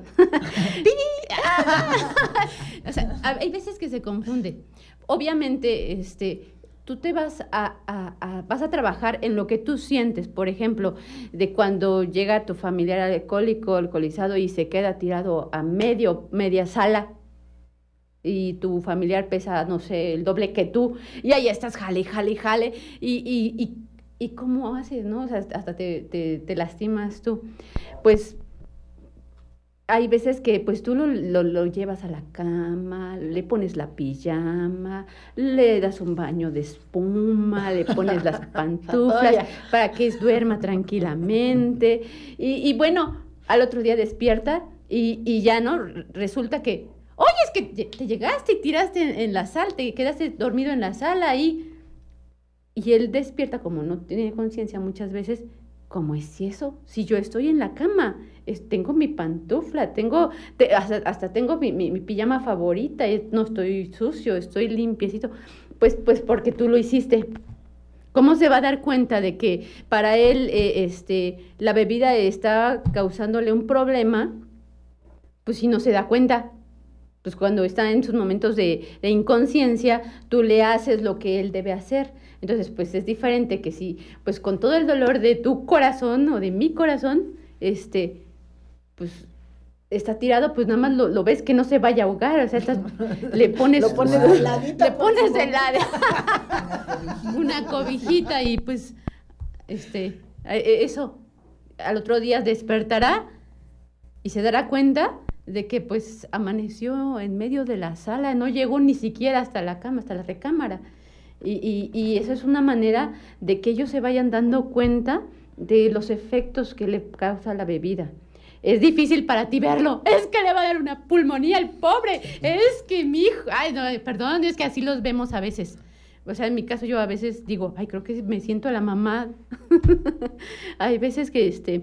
O sea, hay veces que se confunde. Obviamente, este, tú te vas a, a, a, vas a trabajar en lo que tú sientes. Por ejemplo, de cuando llega tu familiar alcohólico, alcoholizado y se queda tirado a medio, media sala y tu familiar pesa, no sé, el doble que tú y ahí estás jale, jale, jale y, y, y, y ¿cómo haces, no? O sea, hasta te, te, te lastimas tú. Pues hay veces que pues tú lo, lo, lo llevas a la cama, le pones la pijama, le das un baño de espuma, le pones las pantuflas para que duerma tranquilamente. Y, y bueno, al otro día despierta y, y ya, ¿no? Resulta que, oye, es que te llegaste y tiraste en, en la sala, te quedaste dormido en la sala y, y él despierta, como no tiene conciencia muchas veces. ¿Cómo es eso? Si yo estoy en la cama, es, tengo mi pantufla, tengo, te, hasta, hasta tengo mi, mi, mi pijama favorita, no estoy sucio, estoy limpiecito. Pues, pues porque tú lo hiciste. ¿Cómo se va a dar cuenta de que para él eh, este, la bebida está causándole un problema? Pues si no se da cuenta. Pues cuando está en sus momentos de, de inconsciencia, tú le haces lo que él debe hacer. Entonces, pues es diferente que si, pues con todo el dolor de tu corazón o de mi corazón, este, pues está tirado, pues nada más lo, lo ves que no se vaya a ahogar, o sea, estás, le pones, lo pones de ladito, le pones de lado, una cobijita y pues, este, eso, al otro día despertará y se dará cuenta de que pues amaneció en medio de la sala, no llegó ni siquiera hasta la cama, hasta la recámara. Y, y, y eso es una manera de que ellos se vayan dando cuenta de los efectos que le causa la bebida. Es difícil para ti verlo, es que le va a dar una pulmonía al pobre, es que mi hijo, ay no, perdón, es que así los vemos a veces. O sea, en mi caso yo a veces digo, ay, creo que me siento la mamá. Hay veces que, este,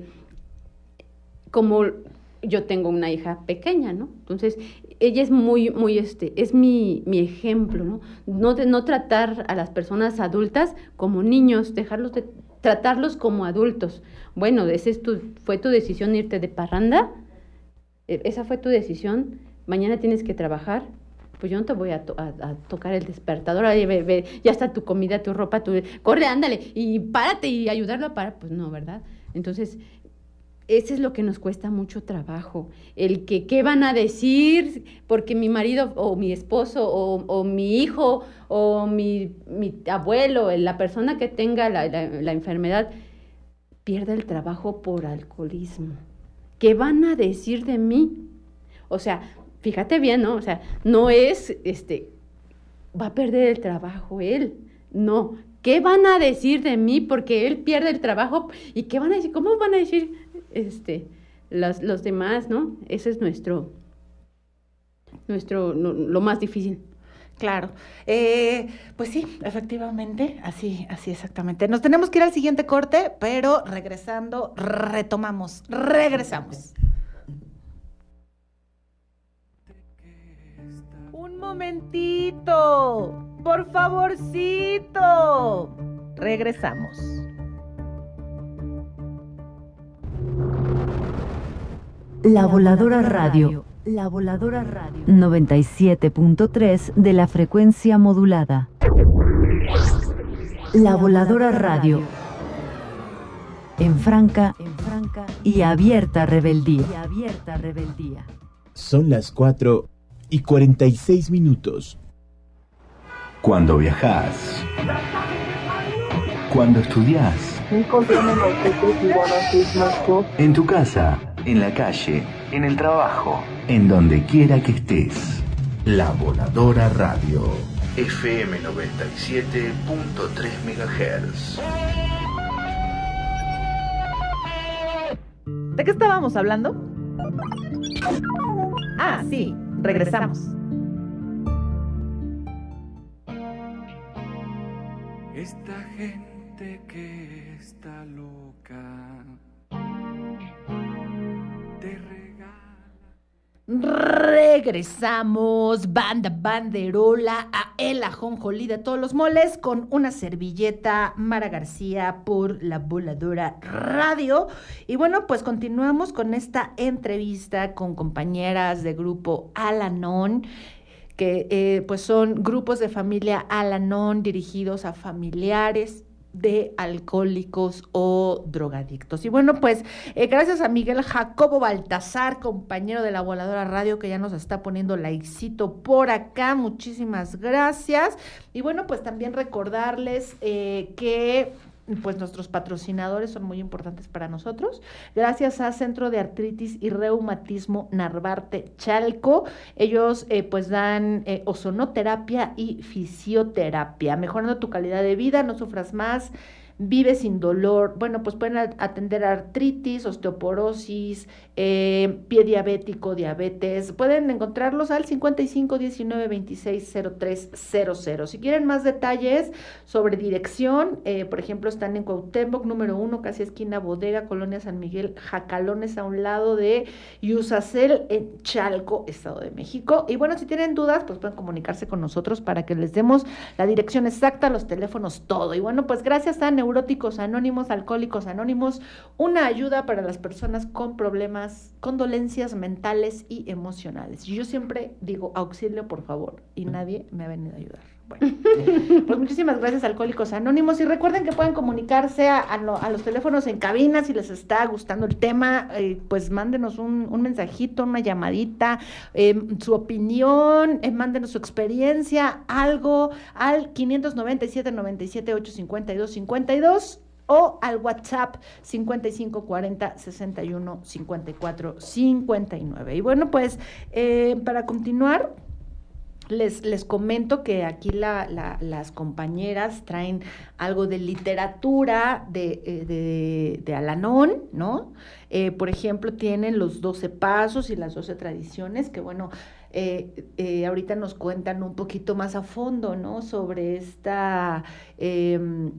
como yo tengo una hija pequeña, ¿no? Entonces, ella es muy, muy, este, es mi, mi ejemplo, ¿no? No, de, no tratar a las personas adultas como niños, dejarlos de, tratarlos como adultos. Bueno, esa es tu, fue tu decisión irte de parranda, esa fue tu decisión, mañana tienes que trabajar, pues yo no te voy a, to, a, a tocar el despertador, ay, ve, ve, ya está tu comida, tu ropa, tu, corre, ándale, y párate y ayudarlo a parar, pues no, ¿verdad? Entonces, eso es lo que nos cuesta mucho trabajo, el que qué van a decir, porque mi marido o mi esposo o, o mi hijo o mi, mi abuelo, la persona que tenga la, la, la enfermedad, pierda el trabajo por alcoholismo. ¿Qué van a decir de mí? O sea, fíjate bien, ¿no? O sea, no es, este, va a perder el trabajo él, no. ¿Qué van a decir de mí porque él pierde el trabajo? ¿Y qué van a decir? ¿Cómo van a decir este, los, los demás, no? Ese es nuestro, nuestro, no, lo más difícil. Claro. Eh, pues sí, efectivamente, así, así exactamente. Nos tenemos que ir al siguiente corte, pero regresando, retomamos, regresamos. Un momentito, por favorcito. Regresamos. La Voladora Radio. La Voladora Radio. noventa y siete punto tres de la frecuencia modulada. La Voladora Radio. En franca, en franca y abierta rebeldía. Y abierta rebeldía. Son las cuatro y cuarenta y seis minutos. Cuando viajas, cuando estudias, en tu casa, en la calle, en el trabajo, en donde quiera que estés. La Voladora Radio, F M noventa y siete punto tres megahertz. ¿De qué estábamos hablando? Ah, sí, regresamos. Esta gente que está loca te regala. Regresamos, banda banderola, a el ajonjolí de todos los moles con una servilleta Mara García por La Voladora Radio. Y bueno, pues continuamos con esta entrevista con compañeras de grupo Al-Anon, que eh, pues son grupos de familia Al-Anon dirigidos a familiares de alcohólicos o drogadictos. Y bueno, pues eh, gracias a Miguel Jacobo Baltasar, compañero de La Voladora Radio, que ya nos está poniendo likecito por acá. Muchísimas gracias. Y bueno, pues también recordarles eh, que pues nuestros patrocinadores son muy importantes para nosotros. Gracias a Centro de Artritis y Reumatismo Narvarte Chalco. Ellos eh, pues dan eh, ozonoterapia y fisioterapia, mejorando tu calidad de vida, no sufras más, vive sin dolor. Bueno, pues pueden atender artritis, osteoporosis, eh, pie diabético, diabetes. Pueden encontrarlos al cincuenta y cinco diecinueve veintiséis cero tres cero cero. Si quieren más detalles sobre dirección, eh, por ejemplo, están en Cuauhtémoc, número uno, casi esquina Bodega, Colonia San Miguel, Jacalones, a un lado de Yusacel, en Chalco, Estado de México. Y bueno, si tienen dudas, pues pueden comunicarse con nosotros para que les demos la dirección exacta, los teléfonos, todo. Y bueno, pues gracias a Neuróticos Anónimos, Alcohólicos Anónimos, una ayuda para las personas con problemas, con dolencias mentales y emocionales. Yo siempre digo auxilio, por favor, y nadie me ha venido a ayudar. Bueno, pues muchísimas gracias, Alcohólicos Anónimos, y recuerden que pueden comunicarse a, a, lo, a los teléfonos en cabina. Si les está gustando el tema, eh, pues mándenos un, un mensajito, una llamadita, eh, su opinión, eh, mándenos su experiencia, algo al quinientos noventa y siete, noventa y siete, ochocientos cincuenta y dos, cincuenta y dos o al WhatsApp cincuenta y cinco cuarenta, sesenta y uno, cincuenta y cuatro, cincuenta y nueve. Y bueno, pues eh, para continuar, Les, les comento que aquí la, la, las compañeras traen algo de literatura de, de, de Al-Anon, ¿no? Eh, por ejemplo, tienen los doce pasos y las doce tradiciones, que bueno, eh, eh, ahorita nos cuentan un poquito más a fondo, ¿no? Sobre esta... Eh,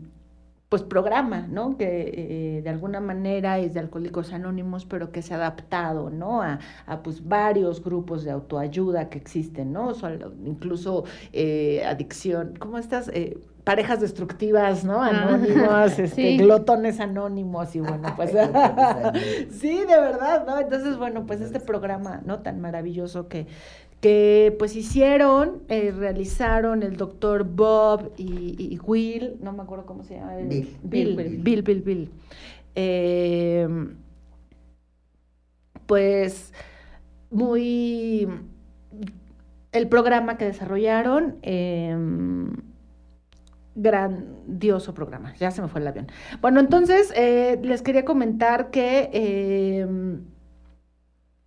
pues programa, ¿no? Que eh, de alguna manera es de Alcohólicos Anónimos, pero que se ha adaptado, ¿no? A, a pues varios grupos de autoayuda que existen, ¿no? O sea, incluso eh, adicción, como estas eh, parejas destructivas, ¿no? Anónimos, este, sí. Glotones anónimos, y bueno, pues sí, de verdad, ¿no? Entonces, bueno, pues este programa, ¿no? Tan maravilloso que que pues hicieron, eh, realizaron el doctor Bob y, y Will, no me acuerdo cómo se llama. El, Bill. Bill, Bill, Bill, Bill. Bill. Eh, pues muy... El programa que desarrollaron, eh, grandioso programa, ya se me fue el avión. Bueno, entonces eh, les quería comentar que... Eh,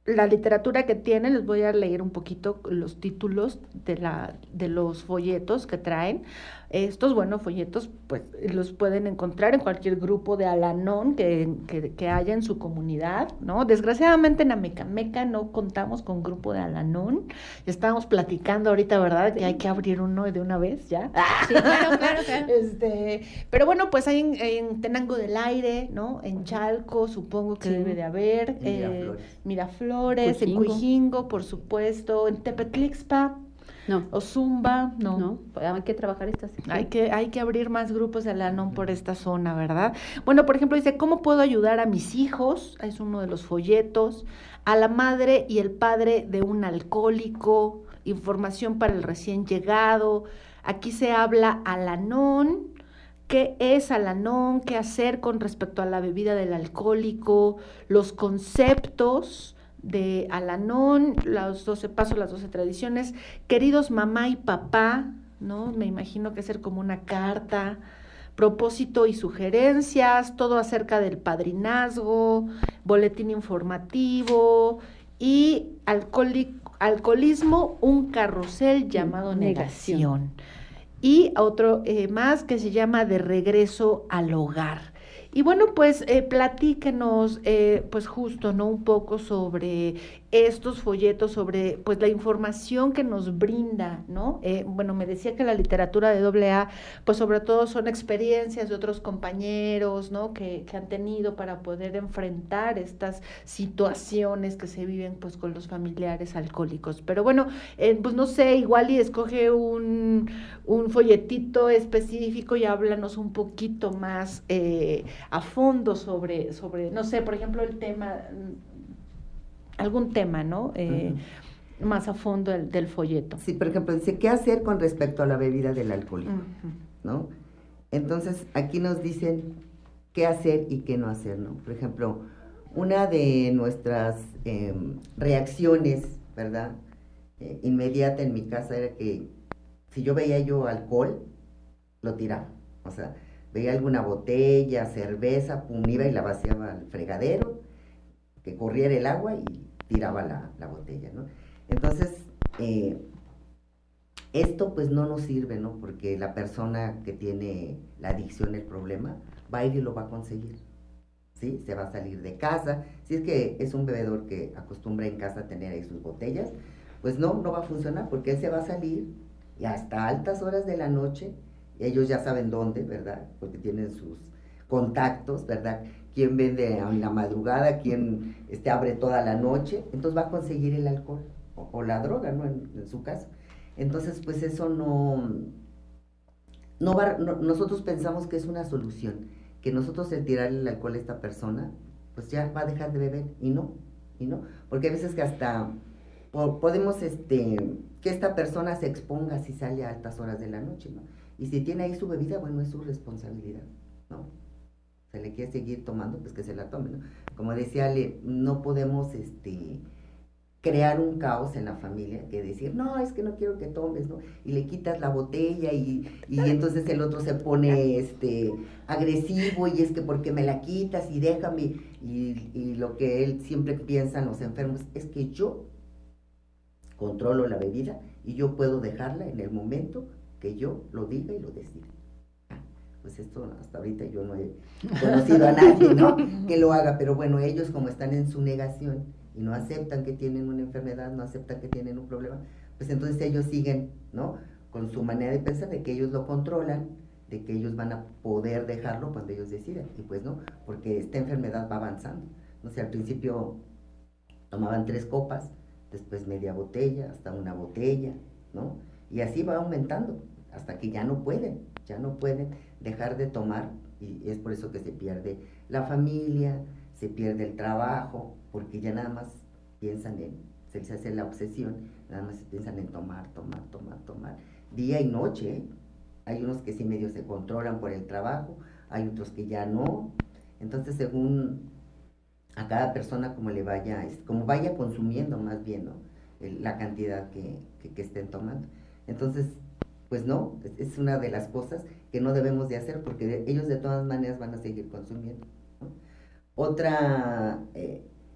la literatura que tienen, les voy a leer un poquito los títulos de, la, de los folletos que traen. Estos, bueno, folletos, pues, los pueden encontrar en cualquier grupo de Al-Anon que, que, que haya en su comunidad, ¿no? Desgraciadamente en Amecameca no contamos con grupo de Al-Anon. Estábamos platicando ahorita, ¿verdad? Que hay que abrir uno de una vez, ¿ya? Sí, claro, claro, claro. Este, pero bueno, pues hay en, en Tenango del Aire, ¿no? En Chalco, supongo que Sí. debe de haber. En eh, Miraflores, en Cuijingo. Cuijingo, por supuesto, en Tepetlixpa. No. O Zumba, no. No, hay que trabajar estas. Hay que, hay que abrir más grupos de Al-Anon por esta zona, ¿verdad? Bueno, por ejemplo, dice, ¿cómo puedo ayudar a mis hijos? Es uno de los folletos. A la madre y el padre de un alcohólico. Información para el recién llegado. Aquí se habla Al-Anon. ¿Qué es Al-Anon? ¿Qué hacer con respecto a la bebida del alcohólico? Los conceptos de Al-Anon, los doce pasos, las doce tradiciones, queridos mamá y papá, ¿no? Me imagino que ser como una carta, propósito y sugerencias, todo acerca del padrinazgo, boletín informativo y alcohólico, alcoholismo, un carrusel llamado negación. negación. Y otro eh, más que se llama De regreso al hogar. Y bueno, pues eh, platíquenos, eh, pues justo, ¿no? Un poco sobre estos folletos, sobre pues la información que nos brinda, ¿no? Eh, bueno, me decía que la literatura de doble A, pues sobre todo son experiencias de otros compañeros, ¿no? Que, que han tenido para poder enfrentar estas situaciones que se viven pues con los familiares alcohólicos. Pero bueno, eh, pues no sé, igual y escoge un, un folletito específico y háblanos un poquito más eh, a fondo sobre, sobre, no sé, por ejemplo, el tema, algún tema, ¿no? Eh, uh-huh. Más a fondo del, del folleto. Sí, por ejemplo, dice, ¿qué hacer con respecto a la bebida del alcohólico? Uh-huh. ¿No? Entonces, aquí nos dicen qué hacer y qué no hacer, ¿no? Por ejemplo, una de nuestras eh, reacciones, ¿verdad? Eh, inmediata en mi casa era que si yo veía yo alcohol, lo tiraba, o sea, veía alguna botella, cerveza, pum, iba y la vaciaba al fregadero, que corriera el agua y tiraba la, la botella, ¿no? Entonces, eh, esto pues no nos sirve, ¿no? Porque la persona que tiene la adicción, el problema, va a ir y lo va a conseguir, ¿sí? Se va a salir de casa. Si es que es un bebedor que acostumbra en casa a tener ahí sus botellas, pues no, no va a funcionar, porque él se va a salir y hasta altas horas de la noche, ellos ya saben dónde, ¿verdad? Porque tienen sus contactos, ¿verdad? Quién vende en la madrugada, quién este, abre toda la noche, entonces va a conseguir el alcohol o, o la droga, ¿no? En, en su caso. Entonces, pues eso no, no va, no, nosotros pensamos que es una solución, que nosotros el tirarle el alcohol a esta persona, pues ya va a dejar de beber, y no, y no, porque a veces que hasta po, podemos, este, que esta persona se exponga si sale a altas horas de la noche, ¿no? Y si tiene ahí su bebida, bueno, es su responsabilidad, ¿no? Se le quiere seguir tomando, pues que se la tome, ¿no? Como decía Ale, no podemos, este, crear un caos en la familia, que decir, no, es que no quiero que tomes, ¿no? Y le quitas la botella y, y entonces el otro se pone, este, agresivo, y es que ¿por qué me la quitas? Y déjame, y, y lo que él siempre piensan los enfermos, es que yo controlo la bebida y yo puedo dejarla en el momento que yo lo diga y lo decida. Pues esto hasta ahorita yo no he conocido a nadie, ¿no? Que lo haga, pero bueno, ellos como están en su negación y no aceptan que tienen una enfermedad, no aceptan que tienen un problema, pues entonces ellos siguen, ¿no? Con su manera de pensar, de que ellos lo controlan, de que ellos van a poder dejarlo cuando ellos decidan, y pues no, porque esta enfermedad va avanzando. No sé, al principio tomaban tres copas, después media botella, hasta una botella, ¿no? Y así va aumentando, hasta que ya no pueden, ya no pueden dejar de tomar, y es por eso que se pierde la familia, se pierde el trabajo, porque ya nada más piensan en, se les hace la obsesión, nada más piensan en tomar, tomar, tomar, tomar, día y noche, ¿eh? Hay unos que sí medio se controlan por el trabajo, hay otros que ya no, entonces según a cada persona como le vaya, como vaya consumiendo más bien, ¿no? La cantidad que, que, que estén tomando. Entonces, pues no, es una de las cosas que no debemos de hacer, porque ellos de todas maneras van a seguir consumiendo, ¿no? Otra, eh,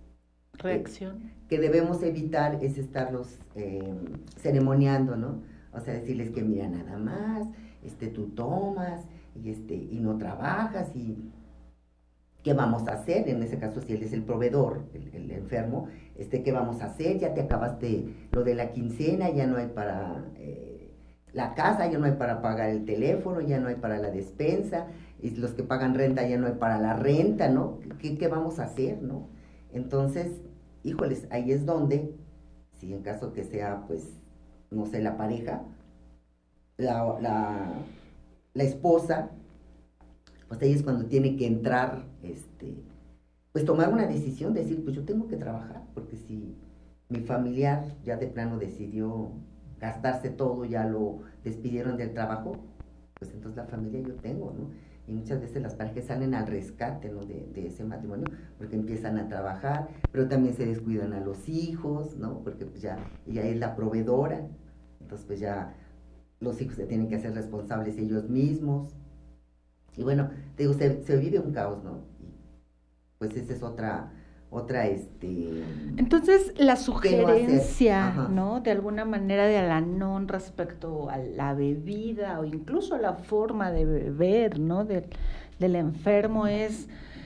reacción que, que debemos evitar es estarlos eh, ceremoniando, ¿no? O sea, decirles que mira, nada más, este, tú tomas y, este, y no trabajas y ¿qué vamos a hacer? En ese caso, si él es el proveedor, el, el enfermo, este, ¿qué vamos a hacer? Ya te acabaste lo de la quincena, ya no hay para eh, la casa, ya no hay para pagar el teléfono, ya no hay para la despensa, y los que pagan renta ya no hay para la renta, ¿no? ¿Qué, qué vamos a hacer, no? Entonces, híjoles, ahí es donde, si en caso que sea, pues, no sé, la pareja, la, la, la esposa, pues ahí es cuando tiene que entrar, este, pues tomar una decisión, decir, pues yo tengo que trabajar, porque si mi familiar ya de plano decidió gastarse todo, ya lo despidieron del trabajo, pues entonces la familia yo tengo, ¿no? Y muchas veces las parejas salen al rescate, ¿no? de, de ese matrimonio, porque empiezan a trabajar, pero también se descuidan a los hijos, ¿no? Porque pues ya ella es la proveedora, entonces pues ya los hijos se tienen que hacer responsables ellos mismos. Y bueno, te digo, se, se vive un caos, ¿no? Y pues esa es otra, otra, este... Entonces, la sugerencia, no, ¿no? De alguna manera de Al-Anon respecto a la bebida o incluso a la forma de beber, ¿no? Del, del enfermo es,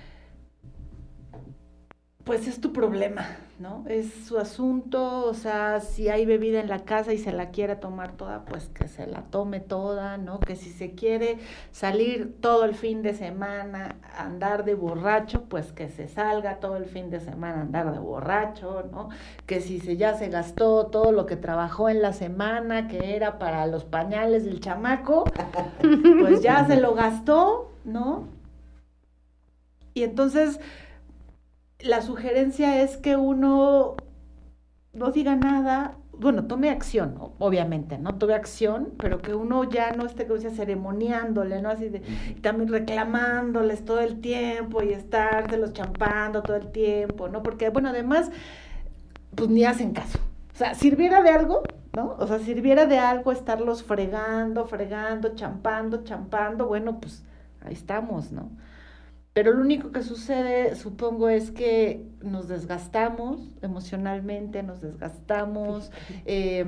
pues es tu problema, ¿no? Es su asunto, o sea, si hay bebida en la casa y se la quiere tomar toda, pues que se la tome toda, ¿no? Que si se quiere salir todo el fin de semana a andar de borracho, pues que se salga todo el fin de semana a andar de borracho, ¿no? Que si se ya se gastó todo lo que trabajó en la semana, que era para los pañales del chamaco, pues ya se lo gastó, ¿no? Y entonces la sugerencia es que uno no diga nada, bueno, tome acción, obviamente, ¿no? Tome acción, pero que uno ya no esté, como decía, ceremoniándole, ¿no? Así de, también reclamándoles todo el tiempo y estárselos champando todo el tiempo, ¿no? Porque, bueno, además, pues ni hacen caso. O sea, sirviera de algo, ¿no? O sea, sirviera de algo estarlos fregando, fregando, champando, champando, bueno, pues ahí estamos, ¿no? Pero lo único que sucede, supongo, es que nos desgastamos emocionalmente, nos desgastamos eh,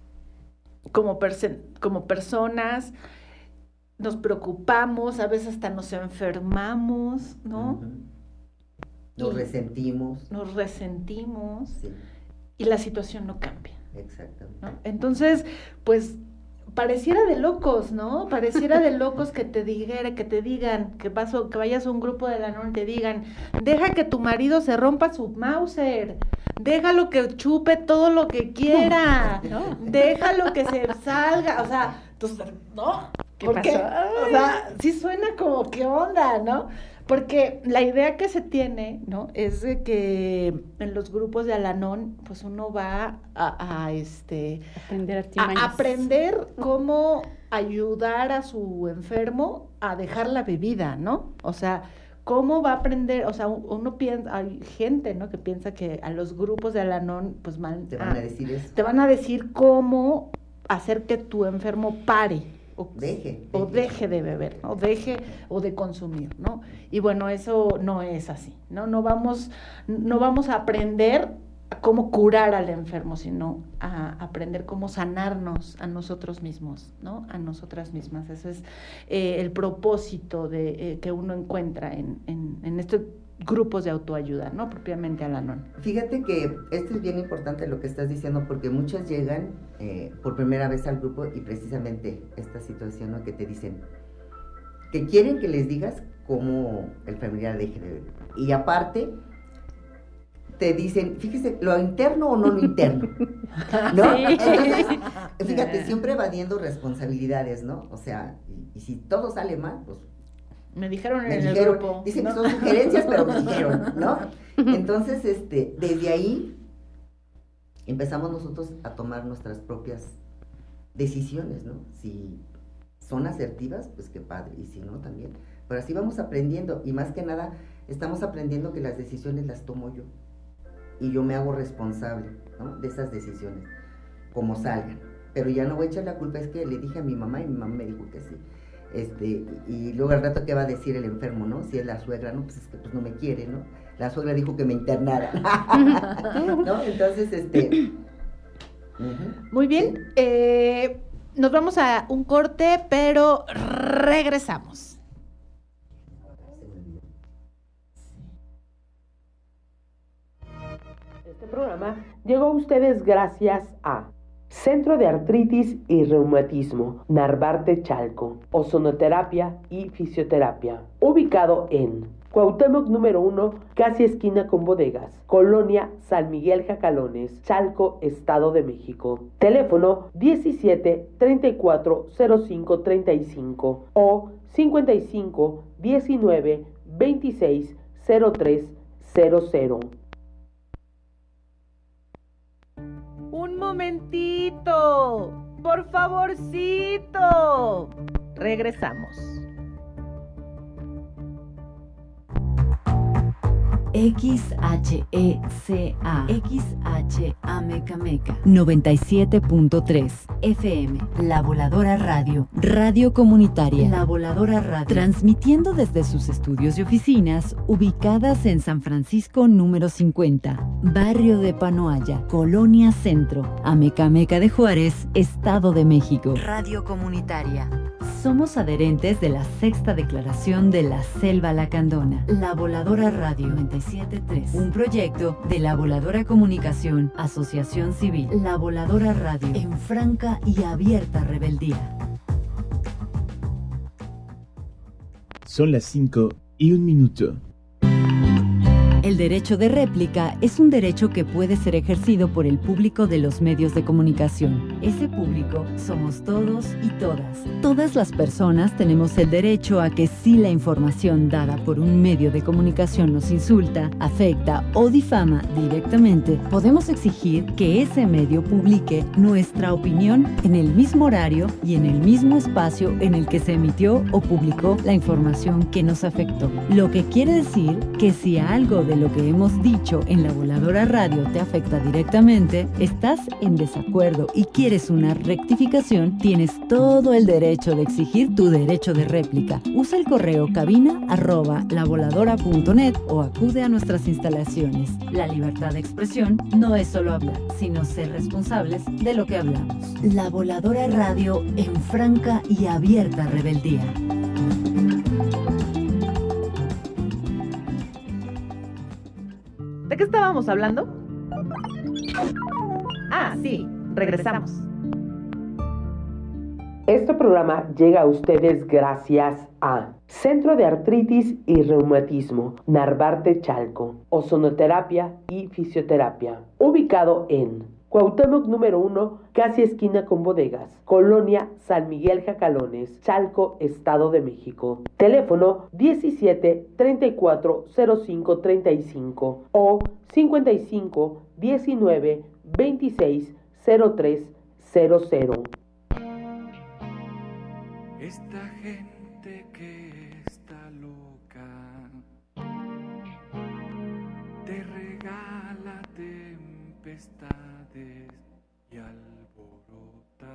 como, perse- como personas, nos preocupamos, a veces hasta nos enfermamos, ¿no? Uh-huh. Nos y resentimos. Nos resentimos, sí. Y la situación no cambia. Exactamente. ¿No? Entonces, pues, pareciera de locos, ¿no? Pareciera de locos que te digan, que te digan, que, vas, que vayas a un grupo de Al-Anon y te digan, deja que tu marido se rompa su Mauser, déjalo que chupe todo lo que quiera, ¿no? Déjalo que se salga, o sea, entonces, ¿no? ¿Qué Porque, pasó? o sea, sí suena como, ¿qué onda, no? Porque la idea que se tiene, ¿no? Es de que en los grupos de Al-Anon, pues uno va a, a este... Aprender a, a aprender cómo ayudar a su enfermo a dejar la bebida, ¿no? O sea, cómo va a aprender, o sea, uno piensa, hay gente, ¿no? Que piensa que a los grupos de Al-Anon, pues van, te van a, a decir eso. Te van a decir cómo hacer que tu enfermo pare. O deje, o deje de beber, ¿no? Deje o de consumir, ¿no? Y bueno, eso no es así, ¿no? No vamos, no vamos a aprender a cómo curar al enfermo, sino a aprender cómo sanarnos a nosotros mismos, ¿no? A nosotras mismas. Eso es eh, el propósito de eh, que uno encuentra en, en, en estos grupos de autoayuda, ¿no? Propiamente Al-Anon. Fíjate que esto es bien importante lo que estás diciendo, porque muchas llegan eh, por primera vez al grupo y precisamente esta situación, ¿no? Que te dicen que quieren que les digas cómo el familiar deje de beber. Y aparte te dicen, fíjese, lo interno o no lo interno, ¿no? Sí. Entonces, fíjate, siempre evadiendo responsabilidades, ¿no? O sea, y, y si todo sale mal, pues me dijeron en me el dijeron, grupo. Dicen ¿no? que son sugerencias, pero me dijeron, ¿no? Entonces, este, desde ahí empezamos nosotros a tomar nuestras propias decisiones, ¿no? Si son asertivas, pues qué padre, y si no, también. Pero así vamos aprendiendo, y más que nada, estamos aprendiendo que las decisiones las tomo yo, y yo me hago responsable, ¿no? De esas decisiones, como salgan. Pero ya no voy a echar la culpa, es que le dije a mi mamá, y mi mamá me dijo que sí. Este, y luego al rato, ¿qué va a decir el enfermo, no? Si es la suegra, no, pues es que pues no me quiere, ¿no? La suegra dijo que me internara, ¿no? Entonces, este... Uh-huh. Muy bien, sí. eh, nos vamos a un corte, pero regresamos. Este programa llegó a ustedes gracias a Centro de Artritis y Reumatismo, Narvarte Chalco, Ozonoterapia y Fisioterapia, ubicado en Cuauhtémoc número uno, casi esquina con bodegas, Colonia San Miguel Jacalones, Chalco, Estado de México. Teléfono diecisiete, treinta y cuatro, cero cinco, treinta y cinco o cincuenta y cinco, diecinueve, veintiséis, cero tres, cero cero. Un momentito, por favorcito. Regresamos. X H E C A X H A Meca Meca noventa y siete punto tres F M. La Voladora Radio, radio comunitaria. La Voladora Radio, transmitiendo desde sus estudios y oficinas ubicadas en San Francisco número cincuenta, barrio de Panoaya, Colonia Centro, Amecameca de Juárez, Estado de México. Radio comunitaria. Somos adherentes de la sexta declaración de la Selva Lacandona. La Voladora Radio noventa y siete punto tres, un proyecto de La Voladora Comunicación, Asociación Civil. La Voladora Radio, en franca y abierta rebeldía. Son las cinco y un minuto. El derecho de réplica es un derecho que puede ser ejercido por el público de los medios de comunicación. Ese público somos todos y todas. Todas las personas tenemos el derecho a que si la información dada por un medio de comunicación nos insulta, afecta o difama directamente, podemos exigir que ese medio publique nuestra opinión en el mismo horario y en el mismo espacio en el que se emitió o publicó la información que nos afectó. Lo que quiere decir que si algo de lo que hemos dicho en La Voladora Radio te afecta directamente, estás en desacuerdo y quieres una rectificación, tienes todo el derecho de exigir tu derecho de réplica. Usa el correo cabina arroba lavoladora punto net o acude a nuestras instalaciones. La libertad de expresión no es solo hablar, sino ser responsables de lo que hablamos. La Voladora Radio, en franca y abierta rebeldía. ¿De qué estábamos hablando? Ah, sí, regresamos. Este programa llega a ustedes gracias a Centro de Artritis y Reumatismo, Narvarte Chalco, Ozonoterapia y Fisioterapia, ubicado en Cuauhtémoc número uno, casi esquina con bodegas, Colonia San Miguel Jacalones, Chalco, Estado de México. Teléfono diecisiete, treinta y cuatro, cero cinco, treinta y cinco o cincuenta y cinco, diecinueve, veintiséis, cero tres, cero cero. Esta gente que está loca te regala tempestades y alborota.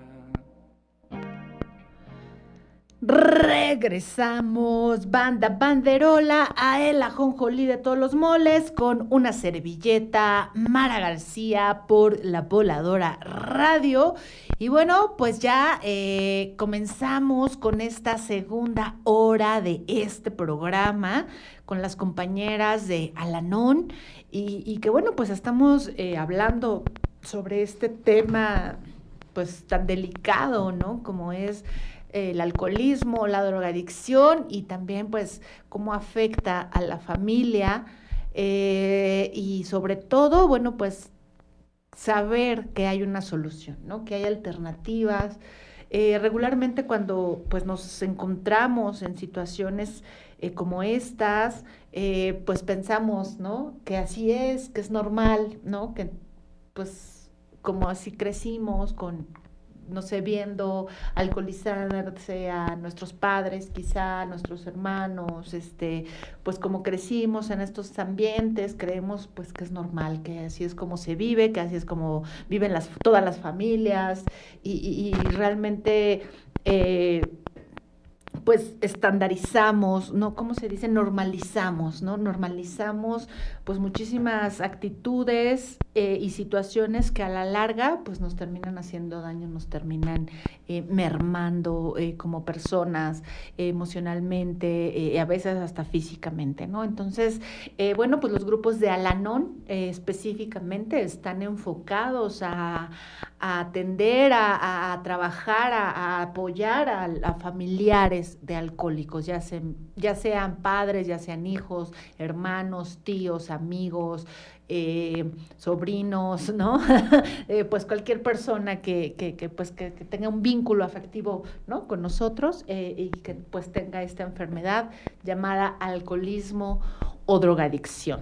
Regresamos, banda banderola, a el ajonjolí de todos los moles con una servilleta, Mara García por La Voladora Radio. Y bueno, pues ya eh, comenzamos con esta segunda hora de este programa con las compañeras de Al-Anon y, y que bueno, pues estamos eh, hablando sobre este tema pues tan delicado, ¿no? Como es el alcoholismo, la drogadicción y también pues cómo afecta a la familia eh, y sobre todo, bueno, pues saber que hay una solución, ¿no? Que hay alternativas. Eh, regularmente cuando pues nos encontramos en situaciones eh, como estas, eh, pues pensamos, ¿no? Que así es, que es normal, ¿no? Que pues como así crecimos con no sé, viendo alcoholizarse a nuestros padres, quizá a nuestros hermanos, este, pues como crecimos en estos ambientes, creemos pues que es normal, que así es como se vive, que así es como viven las, todas las familias, y, y, y realmente eh, pues estandarizamos, ¿no? ¿Cómo se dice? Normalizamos, ¿no? Normalizamos pues muchísimas actitudes eh, y situaciones que a la larga pues nos terminan haciendo daño, nos terminan eh, mermando eh, como personas eh, emocionalmente, eh, a veces hasta físicamente, ¿no? Entonces, eh, bueno, pues los grupos de Al-Anon eh, específicamente están enfocados a, a atender, a, a trabajar, a, a apoyar a, a familiares de alcohólicos, ya, se, ya sean padres, ya sean hijos, hermanos, tíos, amigos, eh, sobrinos, ¿no? eh, pues cualquier persona que, que, que, pues, que, que tenga un vínculo afectivo, ¿no? Con nosotros eh, y que pues tenga esta enfermedad llamada alcoholismo o drogadicción.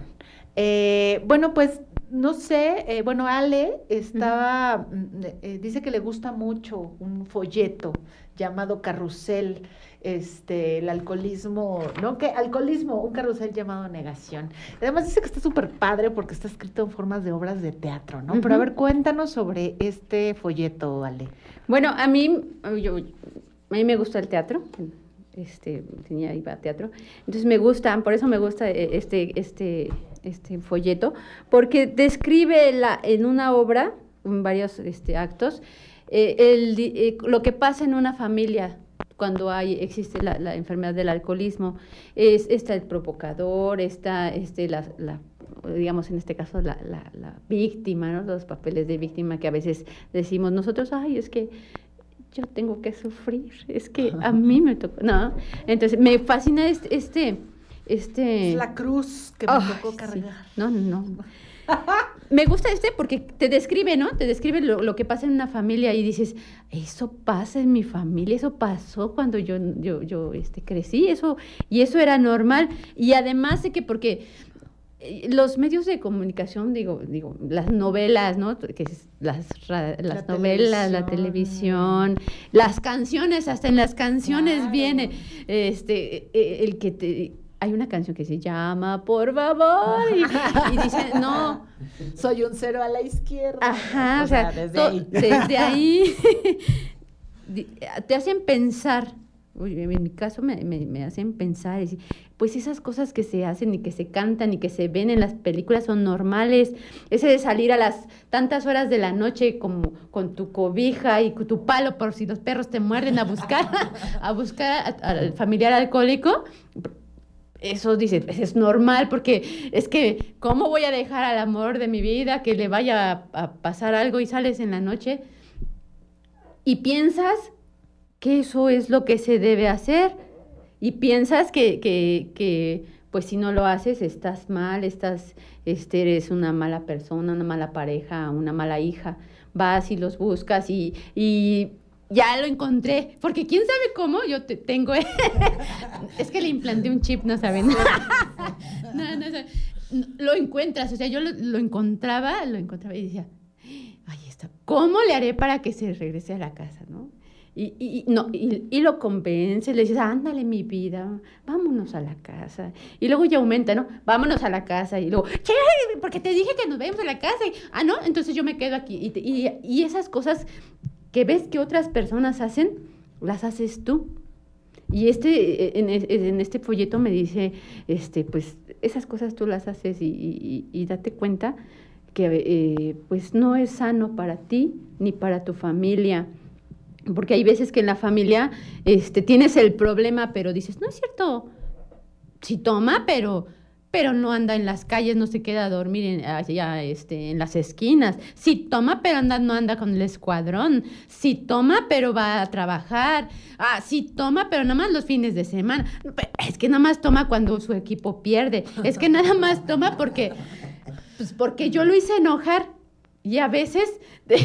Eh, bueno, pues no sé, eh, bueno, Ale estaba, uh-huh. eh, dice que le gusta mucho un folleto llamado Carrusel, este, el alcoholismo, ¿no? ¿Qué? Alcoholismo, un carrusel llamado Negación. Además dice que está súper padre porque está escrito en formas de obras de teatro, ¿no? Uh-huh. Pero a ver, cuéntanos sobre este folleto, Ale. Bueno, a mí, yo, a mí me gusta el teatro, este, tenía, iba a teatro, entonces me gusta, por eso me gusta este, este, este folleto, porque describe la, en una obra, en varios este, actos, eh, el, eh, lo que pasa en una familia cuando hay, existe la, la enfermedad del alcoholismo. Es, está el provocador, está este, la, la, digamos en este caso la, la, la víctima, ¿no? Los papeles de víctima que a veces decimos nosotros, ay, es que yo tengo que sufrir, es que a mí me tocó, ¿no? Entonces me fascina este... este, este... Es la cruz que me oh, tocó cargar. Sí. No, no. Me gusta este porque te describe, ¿no? Te describe lo, lo que pasa en una familia y dices, eso pasa en mi familia, eso pasó cuando yo, yo, yo este, crecí, eso, y eso era normal. Y además de que porque los medios de comunicación, digo, digo, las novelas, ¿no? Que es las las la novelas, televisión. La televisión, las canciones, hasta en las canciones claro. viene este el que te hay una canción que se llama Por favor y, y dice, no, soy un cero a la izquierda. Ajá, o, o sea, sea, desde to, ahí. Desde ahí te hacen pensar. Uy, en mi caso me, me, me hacen pensar, decir, pues esas cosas que se hacen y que se cantan y que se ven en las películas son normales. Ese de salir a las tantas horas de la noche como con tu cobija y con tu palo por si los perros te muerden a buscar a buscar al familiar alcohólico. Eso dice, es normal porque es que ¿cómo voy a dejar al amor de mi vida que le vaya a, a pasar algo y sales en la noche y piensas que eso es lo que se debe hacer y piensas que, que, que pues si no lo haces estás mal, estás, este, eres una mala persona, una mala pareja, una mala hija, vas y los buscas y, y ya lo encontré, porque quién sabe cómo yo te tengo, es que le implanté un chip, no saben, no, no, no, lo encuentras, o sea, yo lo, lo encontraba, lo encontraba y decía, ay, esto, ¿cómo le haré para que se regrese a la casa, no? Y, y, no, y, y lo convence, le dices, ándale mi vida, vámonos a la casa. Y luego ya aumenta, ¿no? Vámonos a la casa. Y luego, ¿qué? Porque te dije que nos vemos a la casa. Y, ah, ¿no? Entonces yo me quedo aquí. Y, y, y esas cosas que ves que otras personas hacen, las haces tú. Y este, en, en este folleto me dice, este, pues, esas cosas tú las haces y, y, y date cuenta que, eh, pues, no es sano para ti ni para tu familia. Porque hay veces que en la familia este, tienes el problema, pero dices, no es cierto, sí toma, pero, pero no anda en las calles, no se queda a dormir en, allá, este, en las esquinas. Sí toma, pero anda, no anda con el escuadrón. Sí toma, pero va a trabajar. Ah, sí toma, pero nada más los fines de semana. Es que nada más toma cuando su equipo pierde. Es que nada más toma porque, pues porque yo lo hice enojar. Y a veces, de,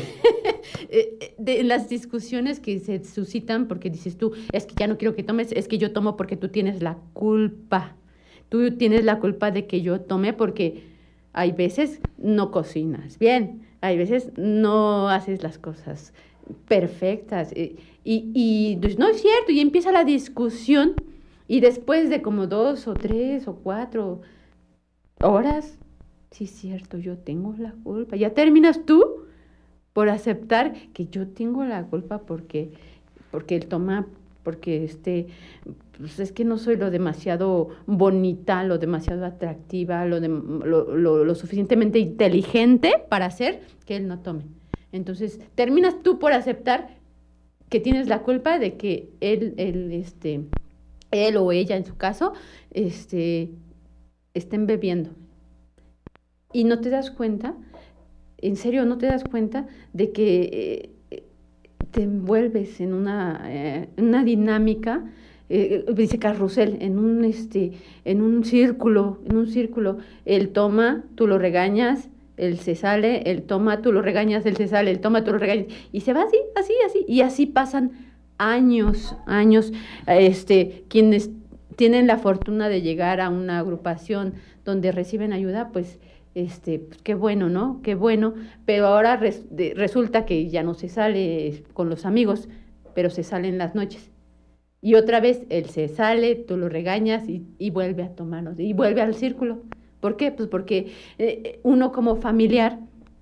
de las discusiones que se suscitan, porque dices tú, es que ya no quiero que tomes, es que yo tomo porque tú tienes la culpa. Tú tienes la culpa de que yo tome porque hay veces no cocinas bien, hay veces no haces las cosas perfectas. Y, y, y pues, no es cierto, y empieza la discusión, y después de como dos o tres o cuatro horas, sí, es cierto, yo tengo la culpa. Ya terminas tú por aceptar que yo tengo la culpa porque, porque él toma porque este, pues es que no soy lo demasiado bonita, lo demasiado atractiva, lo, de, lo, lo, lo suficientemente inteligente para hacer que él no tome. Entonces, terminas tú por aceptar que tienes la culpa de que él, él, este, él o ella, en su caso, este, estén bebiendo. Y no te das cuenta, en serio, no te das cuenta de que eh, te envuelves en una, eh, una dinámica, eh, dice carrusel, en un, este, en un círculo, en un círculo. Él toma, tú lo regañas, él se sale, él toma, tú lo regañas, él se sale, él toma, tú lo regañas, y se va así, así, así, y así pasan años, años, este, quienes tienen la fortuna de llegar a una agrupación donde reciben ayuda, pues, este, pues, qué bueno, ¿no? Qué bueno, pero ahora res, de, resulta que ya no se sale con los amigos, pero se sale en las noches. Y otra vez él se sale, tú lo regañas y, y vuelve a tomarnos, y vuelve al círculo. ¿Por qué? Pues porque eh, uno como familiar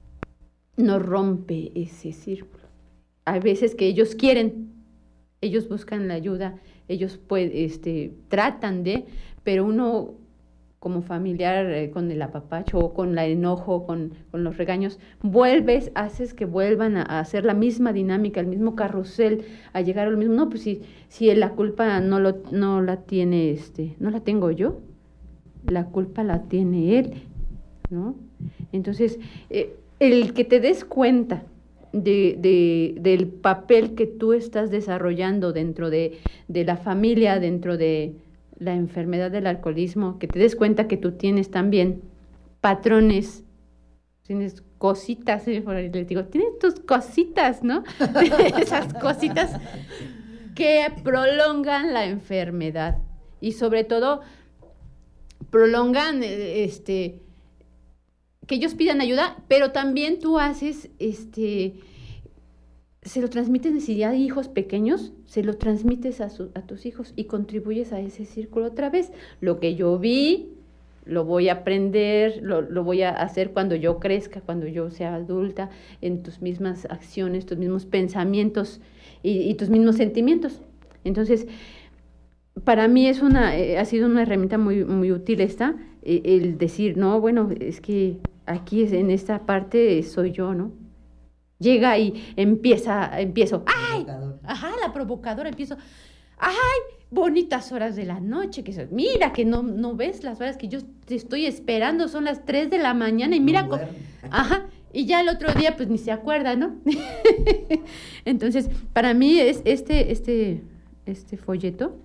no rompe ese círculo. Hay veces que ellos quieren, ellos buscan la ayuda, ellos pueden, este, tratan de, pero uno como familiar eh, con el apapacho o con el enojo, con, con los regaños, vuelves, haces que vuelvan a, a hacer la misma dinámica, el mismo carrusel, a llegar a lo mismo. No, pues si, si la culpa no, lo, no la tiene, este, no la tengo yo, la culpa la tiene él, ¿no? Entonces, eh, el que te des cuenta de, de, del papel que tú estás desarrollando dentro de, de la familia, dentro de la enfermedad del alcoholismo, que te des cuenta que tú tienes también patrones, tienes cositas, ¿sí? Les digo, tienes tus cositas, ¿no? Esas cositas que prolongan la enfermedad y sobre todo prolongan, este, que ellos pidan ayuda, pero también tú haces, este, se lo transmites, si hay hijos pequeños, se lo transmites a, su, a tus hijos y contribuyes a ese círculo otra vez. Lo que yo vi, lo voy a aprender, lo, lo voy a hacer cuando yo crezca, cuando yo sea adulta, en tus mismas acciones, tus mismos pensamientos y, y tus mismos sentimientos. Entonces, para mí es una, eh, ha sido una herramienta muy, muy útil esta, eh, el decir, no, bueno, es que aquí es, en esta parte soy yo, ¿no? Llega y empieza, empiezo, ¡ay! Ajá, la provocadora, empiezo, ¡ay! Bonitas horas de la noche, que so, mira que no, no ves las horas que yo te estoy esperando, son las tres de la mañana y mira, no, con, ajá, y ya el otro día pues ni se acuerda, ¿no? Entonces, para mí es este, este, este folleto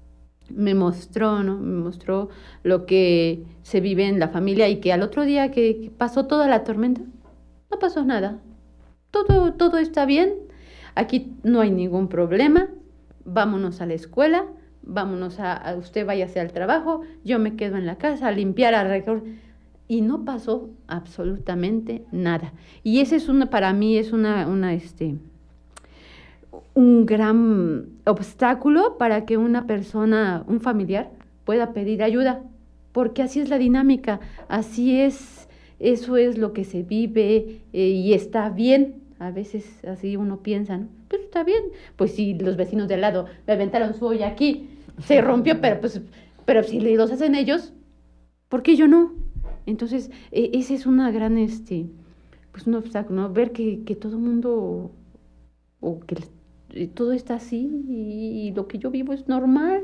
me mostró, ¿no? Me mostró lo que se vive en la familia y que al otro día que, que pasó toda la tormenta, no pasó nada. Todo, todo está bien, aquí no hay ningún problema, vámonos a la escuela, vámonos a, a usted váyase al trabajo, yo me quedo en la casa a limpiar, a recoger, y no pasó absolutamente nada. Y ese es una, para mí es una, una, este, un gran obstáculo para que una persona, un familiar, pueda pedir ayuda, porque así es la dinámica, así es, eso es lo que se vive eh, y está bien. A veces así uno piensa, ¿no? Pero está bien, pues si los vecinos de al lado me aventaron su olla aquí, se rompió, pero pues, pero si los hacen ellos, ¿por qué yo no? Entonces, eh, ese es una gran, este, pues un obstáculo, ¿no? Ver que, que todo el mundo, o que todo está así y, y lo que yo vivo es normal.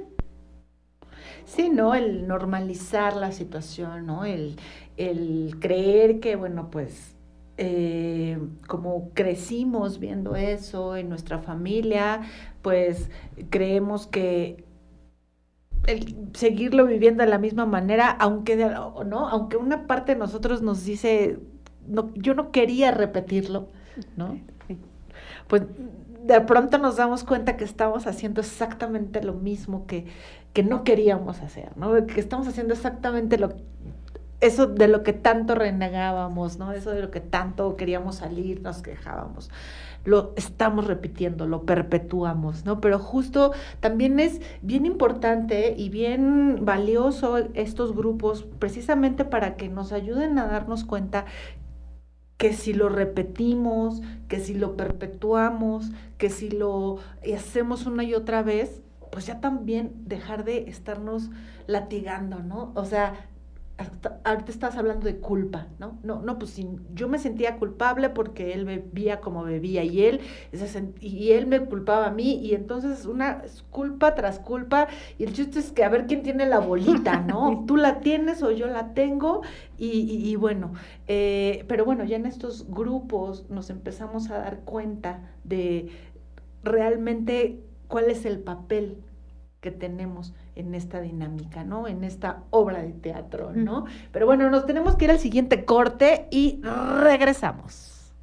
Sí, ¿no? El normalizar la situación, ¿no? El, el creer que, bueno, pues, Eh, como crecimos viendo eso en nuestra familia, pues creemos que el seguirlo viviendo de la misma manera, aunque de, no, aunque una parte de nosotros nos dice, no, yo no quería repetirlo, ¿no? Pues de pronto nos damos cuenta que estamos haciendo exactamente lo mismo que, que no queríamos hacer, ¿no? Que estamos haciendo exactamente lo eso de lo que tanto renegábamos, ¿no? Eso de lo que tanto queríamos salir, nos quejábamos. Lo estamos repitiendo, lo perpetuamos, ¿no? Pero justo también es bien importante y bien valioso estos grupos precisamente para que nos ayuden a darnos cuenta que si lo repetimos, que si lo perpetuamos, que si lo hacemos una y otra vez, pues ya también dejar de estarnos latigando, ¿no? O sea, hasta, ahorita estás hablando de culpa, ¿no? No, no, pues si yo me sentía culpable porque él bebía como bebía y él, y él me culpaba a mí, y entonces una culpa tras culpa, y el chiste es que a ver quién tiene la bolita, ¿no? Tú la tienes o yo la tengo, y, y, y bueno, eh, pero bueno, ya en estos grupos nos empezamos a dar cuenta de realmente cuál es el papel que tenemos en esta dinámica, ¿no? En esta obra de teatro, ¿no? Pero bueno, nos tenemos que ir al siguiente corte y regresamos.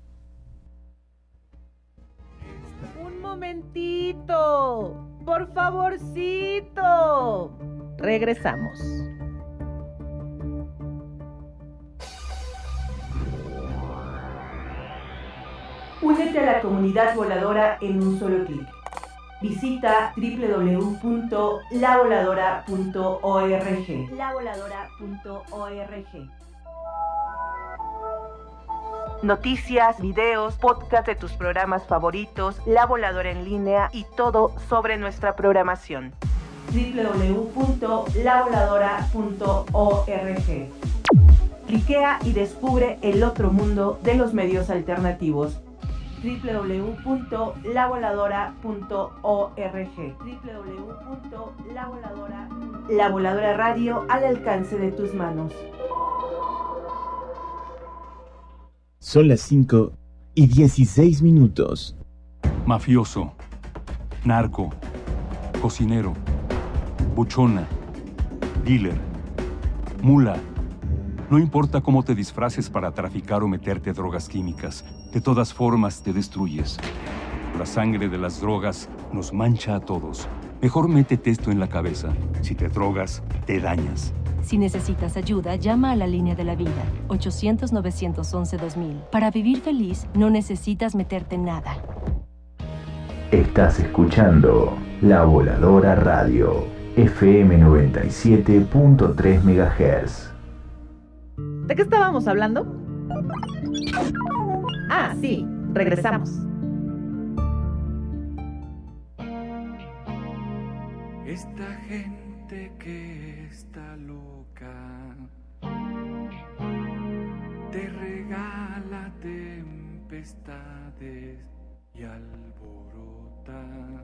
Un momentito, por favorcito. Regresamos. Únete a la comunidad voladora en un solo clic. Visita doble u doble u doble u punto la voladora punto org. la voladora punto org. Noticias, videos, podcast de tus programas favoritos, La Voladora en línea y todo sobre nuestra programación. doble u doble u doble u punto la voladora punto org. Cliquea y descubre el otro mundo de los medios alternativos. doble u doble u doble u punto la voladora punto org. doble u doble u doble u punto la voladora punto org. La Voladora Radio al alcance de tus manos. Son las cinco y dieciséis minutos. Mafioso, narco, cocinero, buchona, dealer, mula. No importa cómo te disfraces para traficar o meterte drogas químicas, de todas formas te destruyes. La sangre de las drogas nos mancha a todos. Mejor métete esto en la cabeza. Si te drogas, te dañas. Si necesitas ayuda, llama a la línea de la vida, ochocientos, novecientos once, dos mil. Para vivir feliz, no necesitas meterte en nada. Estás escuchando La Voladora Radio, F M noventa y siete punto tres megahertz. ¿De qué estábamos hablando? Ah, sí, regresamos. Esta gente que está loca te regala tempestades y alborota.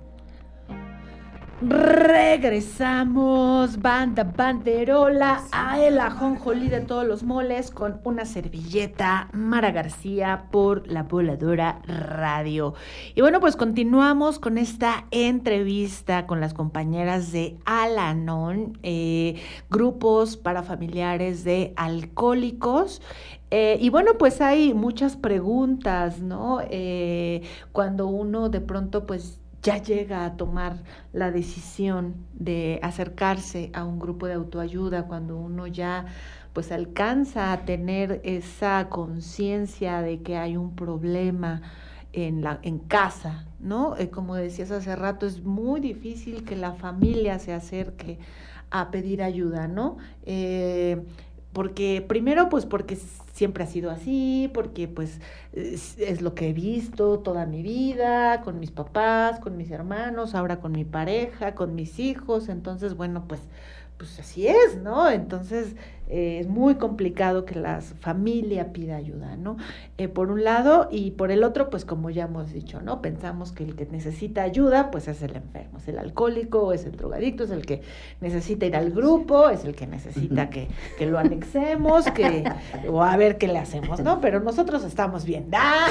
Regresamos, banda banderola, a el ajonjolí de todos los moles con una servilleta, Mara García por La Voladora Radio. Y bueno, pues continuamos con esta entrevista con las compañeras de Al-Anon, eh, grupos para familiares de alcohólicos. Eh, y bueno, pues hay muchas preguntas, ¿no? Eh, cuando uno de pronto pues ya llega a tomar la decisión de acercarse a un grupo de autoayuda, cuando uno ya pues alcanza a tener esa conciencia de que hay un problema en la en casa, ¿no? Eh, como decías hace rato, es muy difícil que la familia se acerque a pedir ayuda, ¿no? Eh, porque primero pues porque siempre ha sido así, porque pues es, es lo que he visto toda mi vida, con mis papás, con mis hermanos, ahora con mi pareja, con mis hijos, entonces bueno, pues, pues así es, ¿no? Entonces eh, es muy complicado que la familia pida ayuda, ¿no? Eh, por un lado, y por el otro, pues como ya hemos dicho, ¿no? Pensamos que el que necesita ayuda, pues es el enfermo, es el alcohólico, es el drogadicto, es el que necesita ir al grupo, es el que necesita que, que lo anexemos, que, o a ver qué le hacemos, ¿no? Pero nosotros estamos bien.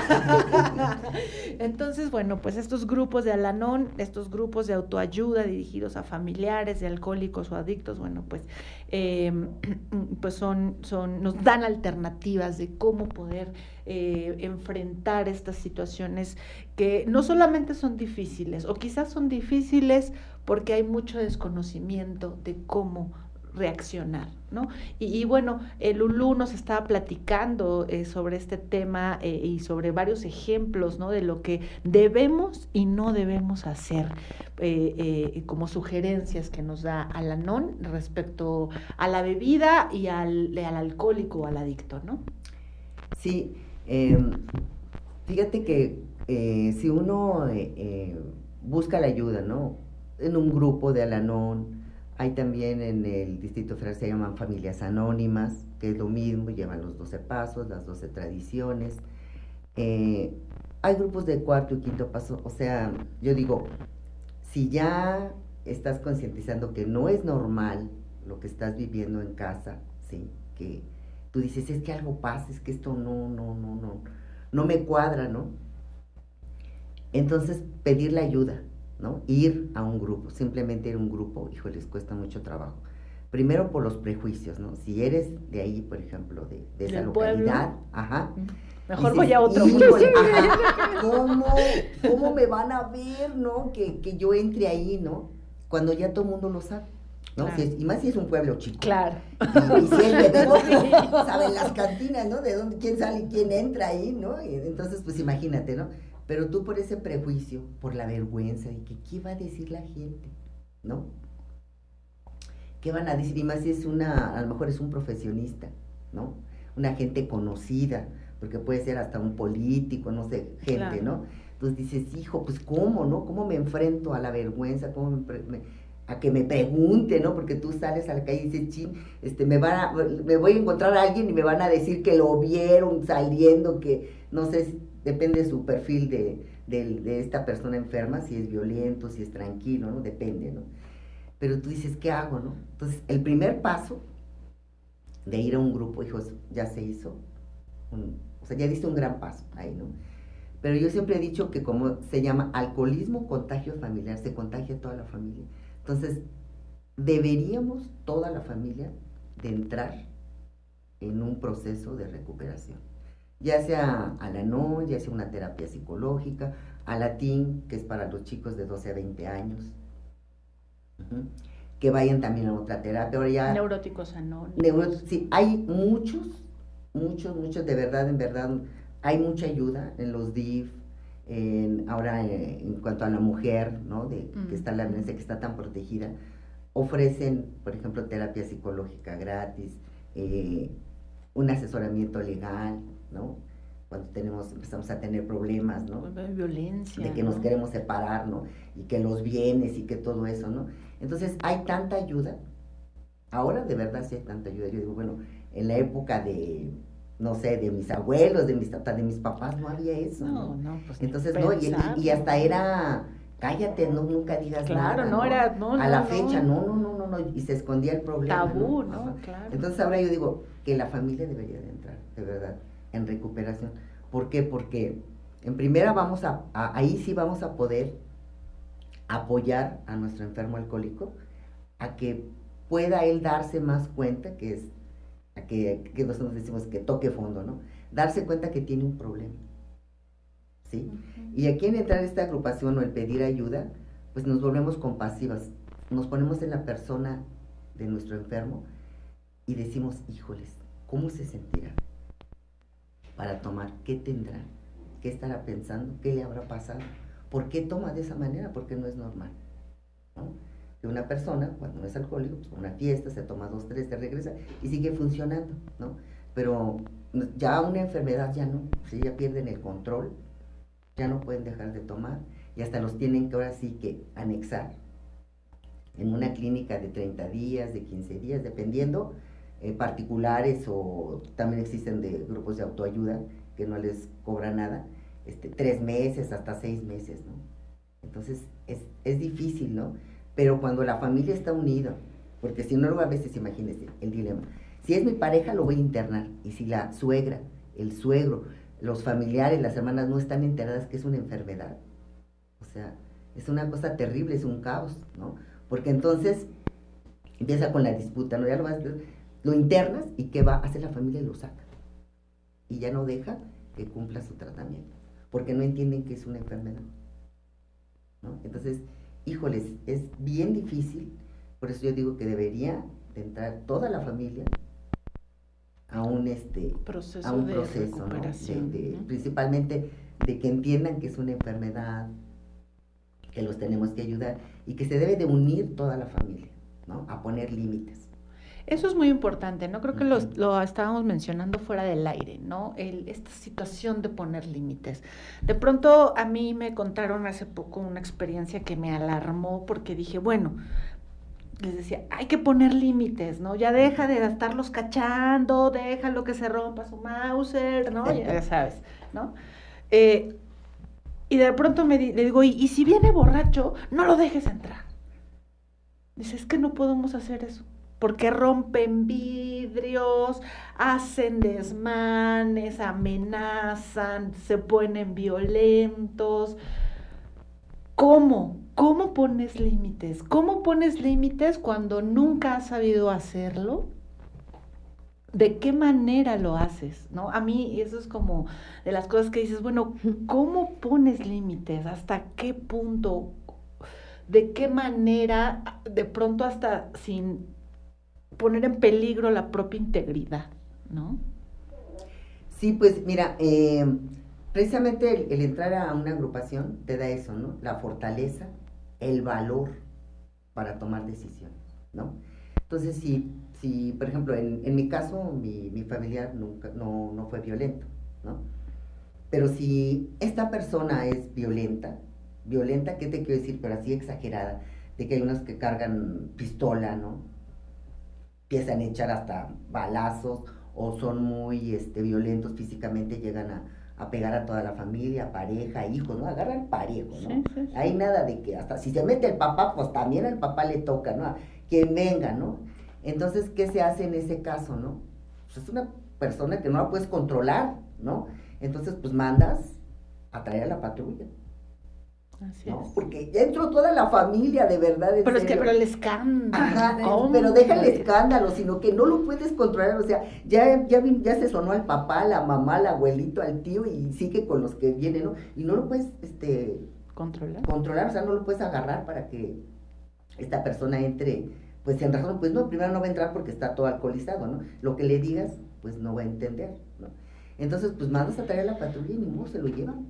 ¡Ah! Entonces, bueno, pues estos grupos de Al-Anon, estos grupos de autoayuda dirigidos a familiares de alcohólicos o adictos, bueno, pues, eh, pues son, son, nos dan alternativas de cómo poder eh, enfrentar estas situaciones que no solamente son difíciles, o quizás son difíciles porque hay mucho desconocimiento de cómo reaccionar, ¿no? Y, y bueno, el Lulú nos estaba platicando eh, sobre este tema eh, y sobre varios ejemplos, ¿no? De lo que debemos y no debemos hacer, eh, eh, como sugerencias que nos da Al-Anon respecto a la bebida y al, al alcohólico o al adicto, ¿no? Sí, eh, fíjate que eh, si uno eh, eh, busca la ayuda, ¿no? en un grupo de Al-Anon, hay también en el Distrito Federal, se llaman familias anónimas, que es lo mismo, llevan los doce pasos, las doce tradiciones. Eh, hay grupos de cuarto y quinto paso, o sea, yo digo, si ya estás concientizando que no es normal lo que estás viviendo en casa, ¿sí? Que tú dices, es que algo pasa, es que esto no, no, no, no, no me cuadra, ¿no? Entonces, pedir la ayuda, ¿no? Ir a un grupo, simplemente ir a un grupo, hijo, les cuesta mucho trabajo. Primero por los prejuicios, ¿no? Si eres de ahí, por ejemplo, de, de esa localidad, pueblo, ajá. Mejor dices, voy a otro. Híjole, ajá, ¿cómo, ¿Cómo me van a ver, no? Que, que yo entre ahí, ¿no? Cuando ya todo el mundo lo sabe, ¿no? Claro. Si es, y más si es un pueblo chico. Claro. Y, y si es de dónde, saben las cantinas, ¿no? De dónde, quién sale y quién entra ahí, ¿no? Y entonces, pues imagínate, ¿no? Pero tú por ese prejuicio, por la vergüenza de que qué va a decir la gente, ¿no? ¿Qué van a decir? Y más si es una, a lo mejor es un profesionista, ¿no? Una gente conocida, porque puede ser hasta un político, no sé, gente, claro, ¿no? Entonces dices, hijo, pues ¿cómo, no? ¿Cómo me enfrento a la vergüenza? ¿Cómo me, me, a que me pregunte, ¿no? Porque tú sales a la calle y dices, chin, este, me, van a, me voy a encontrar a alguien y me van a decir que lo vieron saliendo, que no sé, depende de su perfil de, de, de esta persona enferma, si es violento, si es tranquilo, ¿no? Depende, ¿no? Pero tú dices, ¿qué hago, no? Entonces, el primer paso de ir a un grupo, hijos, ya se hizo, un, o sea, ya diste un gran paso ahí, ¿no? Pero yo siempre he dicho que como se llama alcoholismo, contagio familiar, se contagia toda la familia. Entonces, deberíamos, toda la familia, de entrar en un proceso de recuperación. Ya sea Al-Anon, ya sea una terapia psicológica, Alatín, que es para los chicos de doce a veinte años, uh-huh, que vayan también a otra terapia. Ahora ya, neuróticos anónimos. Neuro, sí, hay muchos, muchos, muchos, de verdad, en verdad, hay mucha ayuda en los D I F, en, ahora eh, en cuanto a la mujer, ¿no? De, uh-huh, que está la violencia, que está tan protegida, ofrecen, por ejemplo, terapia psicológica gratis, eh, un asesoramiento legal, ¿no? Cuando tenemos, empezamos a tener problemas, ¿no? Violencia, de que ¿no? nos queremos separar, ¿no? Y que los bienes y que todo eso, ¿no? Entonces, hay tanta ayuda. Ahora, de verdad, sí hay tanta ayuda. Yo digo, bueno, en la época de, no sé, de mis abuelos, de mis tatas, de mis papás, no había eso, ¿no? No, no, pues entonces, no, y, y, y hasta era, cállate, no, nunca digas claro, nada. Claro, no, ¿no? era, no, A no, la no. fecha, no, no, no, no, no, y se escondía el problema. Tabú, ¿no? ¿no? Claro. Entonces, ahora yo digo que la familia debería de entrar, de verdad, en recuperación. ¿Por qué? Porque en primera vamos a, a, ahí sí vamos a poder apoyar a nuestro enfermo alcohólico a que pueda él darse más cuenta, que es, a que, que nosotros decimos que toque fondo, ¿no? Darse cuenta que tiene un problema, ¿sí? Uh-huh. Y aquí en entrar a esta agrupación o el pedir ayuda, pues nos volvemos compasivas, nos ponemos en la persona de nuestro enfermo y decimos, híjoles, ¿cómo se sentirá para tomar? ¿Qué tendrá? ¿Qué estará pensando? ¿Qué le habrá pasado? ¿Por qué toma de esa manera? Porque no es normal, ¿no? Que una persona, cuando no es alcohólico, pues, una fiesta, se toma dos, tres, se regresa y sigue funcionando, ¿no? Pero ya una enfermedad ya no, si ya pierden el control, ya no pueden dejar de tomar y hasta los tienen que ahora sí que anexar en una clínica de treinta días, de quince días, dependiendo, eh, particulares o también existen de grupos de autoayuda que no les cobra nada, este, tres meses hasta seis meses, ¿no? Entonces es, es difícil, ¿no? Pero cuando la familia está unida, porque si no, luego a veces imagínense el dilema, si es mi pareja lo voy a internar, y si la suegra, el suegro, los familiares, las hermanas no están enteradas que es una enfermedad, o sea, es una cosa terrible, es un caos, ¿no? Porque entonces empieza con la disputa, ¿no? Ya lo, vas, lo internas y ¿qué va a hacer la familia? Lo saca. Y ya no deja que cumpla su tratamiento, porque no entienden que es una enfermedad, ¿no? Entonces, híjoles, es bien difícil, por eso yo digo que debería de entrar toda la familia a un, este, proceso a un de proceso, recuperación, ¿no? De, de, ¿no? Principalmente de que entiendan que es una enfermedad, que los tenemos que ayudar y que se debe de unir toda la familia, ¿no? A poner límites. Eso es muy importante, ¿no? Creo que lo, lo estábamos mencionando fuera del aire, ¿no? El, esta situación de poner límites. De pronto a mí me contaron hace poco una experiencia que me alarmó porque dije, bueno, les decía, hay que poner límites, ¿no? Ya deja de estarlos cachando, déjalo que se rompa su Mauser, ¿no? Ya, ya sabes, ¿no? Eh, y de pronto me di, le digo, y, y si viene borracho, no lo dejes entrar. Dice, es que no podemos hacer eso. Porque rompen vidrios, hacen desmanes, amenazan, se ponen violentos. ¿Cómo? ¿Cómo pones límites? ¿Cómo pones límites cuando nunca has sabido hacerlo? ¿De qué manera lo haces? ¿No? A mí eso es como de las cosas que dices, bueno, ¿cómo pones límites? ¿Hasta qué punto? ¿De qué manera? De pronto hasta sin poner en peligro la propia integridad, ¿no? Sí, pues mira, eh, precisamente el, el entrar a una agrupación te da eso, ¿no? La fortaleza, el valor para tomar decisiones, ¿no? Entonces, si, si por ejemplo, en, en mi caso, mi, mi familiar nunca, no, no fue violento, ¿no? Pero si esta persona es violenta, violenta, ¿qué te quiero decir? Pero así exagerada, de que hay unos que cargan pistola, ¿no? Empiezan a echar hasta balazos o son muy este, violentos físicamente, llegan a, a pegar a toda la familia, pareja, hijos, ¿no? Agarran parejo, ¿no? Sí, sí, sí. Hay nada de que hasta si se mete el papá, pues también al papá le toca, ¿no? Quien venga, ¿no? Entonces, ¿qué se hace en ese caso, no? Pues es una persona que no la puedes controlar, ¿no? Entonces, pues mandas a traer a la patrulla. Así ¿no? Es. Porque ya entró toda la familia, de verdad. Pero serio. Es que, pero el escándalo. Ajá, pero deja el escándalo, sino que no lo puedes controlar, o sea, ya, ya, ya se sonó al papá, a la mamá, al abuelito, al tío, y sigue con los que vienen, ¿no? Y no lo puedes, este... Controlar. Controlar, o sea, no lo puedes agarrar para que esta persona entre, pues en razón, pues no, primero no va a entrar porque está todo alcoholizado, ¿no? Lo que le digas, pues no va a entender, ¿no? Entonces, pues mandas a traer a la patrulla y ni modo, se lo llevan.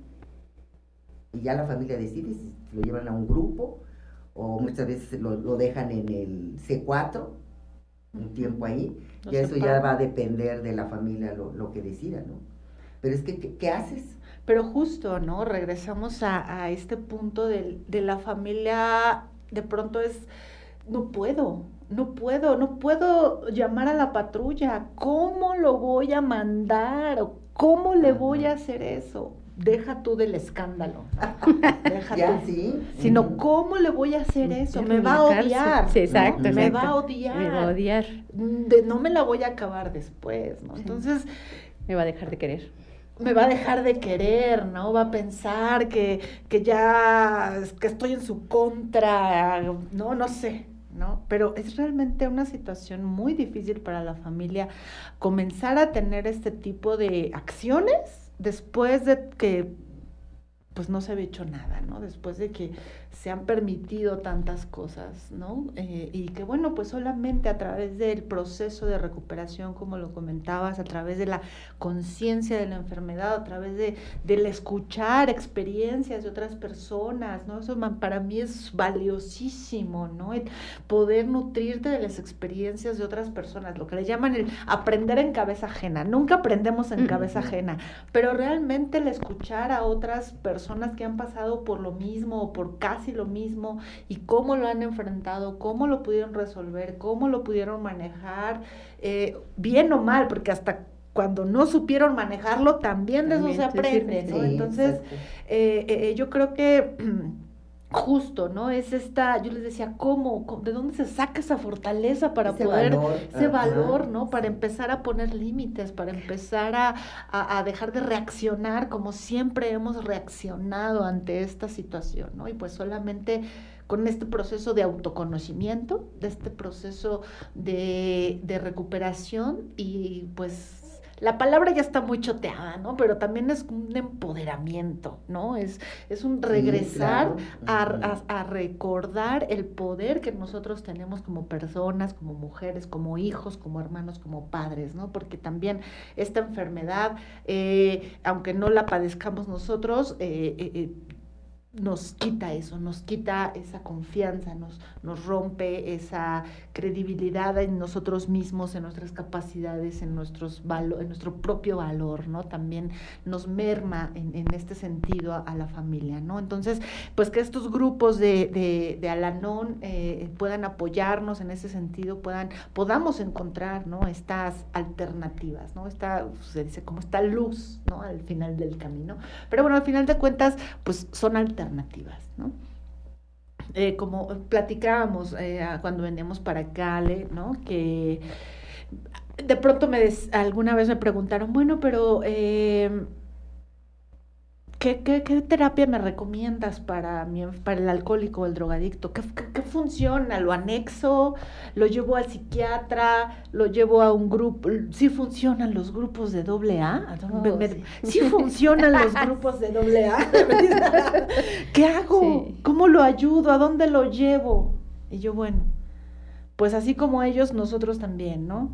Y ya la familia decide si lo llevan a un grupo o muchas veces lo, lo dejan en el ce cuatro, un tiempo ahí, no ya eso ya va a depender de la familia lo, lo que decida, ¿no? Pero es que, ¿qué, qué haces? Pero justo, ¿no? Regresamos a, a este punto de, de la familia, de pronto es, no puedo, no puedo, no puedo llamar a la patrulla, ¿cómo lo voy a mandar? ¿O cómo le voy a hacer eso? Deja tú del escándalo. Deja ya, tú. Sí. Sino, ¿cómo le voy a hacer eso? Me va a odiar. Sí, exacto, ¿no? exacto. Me va a odiar. Me va a odiar. De, no me la voy a acabar después, ¿no? Entonces, me va a dejar de querer. Me va a dejar de querer, ¿no? Va a pensar que, que ya, que estoy en su contra, no, no sé, ¿no? Pero es realmente una situación muy difícil para la familia comenzar a tener este tipo de acciones después de que pues no se había hecho nada, ¿no? Después de que se han permitido tantas cosas, ¿no? Eh, y que bueno, pues solamente a través del proceso de recuperación, como lo comentabas, a través de la conciencia de la enfermedad, a través de del escuchar experiencias de otras personas, ¿no? Eso para mí es valiosísimo, ¿no? El poder nutrirte de las experiencias de otras personas, lo que le llaman el aprender en cabeza ajena. Nunca aprendemos en cabeza ajena, pero realmente el escuchar a otras personas que han pasado por lo mismo o por casi lo mismo y cómo lo han enfrentado, cómo lo pudieron resolver, cómo lo pudieron manejar, eh, bien o mal, porque hasta cuando no supieron manejarlo también de eso se aprende, ¿no? Sí, entonces eh, eh, yo creo que justo, ¿no? Es esta, yo les decía, ¿cómo? ¿De dónde se saca esa fortaleza para ese poder, valor, ese ajá, valor, ¿no? Para sí. empezar a poner límites, para empezar a, a, a dejar de reaccionar como siempre hemos reaccionado ante esta situación, ¿no? Y pues solamente con este proceso de autoconocimiento, de este proceso de, de recuperación y pues la palabra ya está muy choteada, ¿no? Pero también es un empoderamiento, ¿no? Es, es un regresar sí, claro. a, a, a recordar el poder que nosotros tenemos como personas, como mujeres, como hijos, como hermanos, como padres, ¿no? Porque también esta enfermedad, eh, aunque no la padezcamos nosotros, eh, eh, nos quita eso, nos quita esa confianza, nos, nos rompe esa credibilidad en nosotros mismos, en nuestras capacidades, en, nuestros valo- en nuestro propio valor, ¿no? También nos merma en, en este sentido a, a la familia, ¿no? Entonces, pues que estos grupos de, de, de Al-Anon eh, puedan apoyarnos en ese sentido, puedan, podamos encontrar, ¿no? Estas alternativas, ¿no? Esta, se dice como esta luz, ¿no? Al final del camino. Pero bueno, al final de cuentas, pues son alternativas. alternativas, ¿no? Eh, como platicábamos eh, cuando veníamos para acá, Ale, ¿no? Que de pronto me des, alguna vez me preguntaron, bueno, pero eh, ¿qué, qué, ¿qué terapia me recomiendas para, mi, para el alcohólico o el drogadicto? ¿Qué, qué, ¿Qué funciona? ¿Lo anexo? ¿Lo llevo al psiquiatra? ¿Lo llevo a un grupo? ¿Sí funcionan los grupos de doble A? Oh, me, me, sí. ¿Sí funcionan los grupos de doble A? ¿Qué hago? Sí. ¿Cómo lo ayudo? ¿A dónde lo llevo? Y yo, bueno, pues así como ellos, nosotros también, ¿no?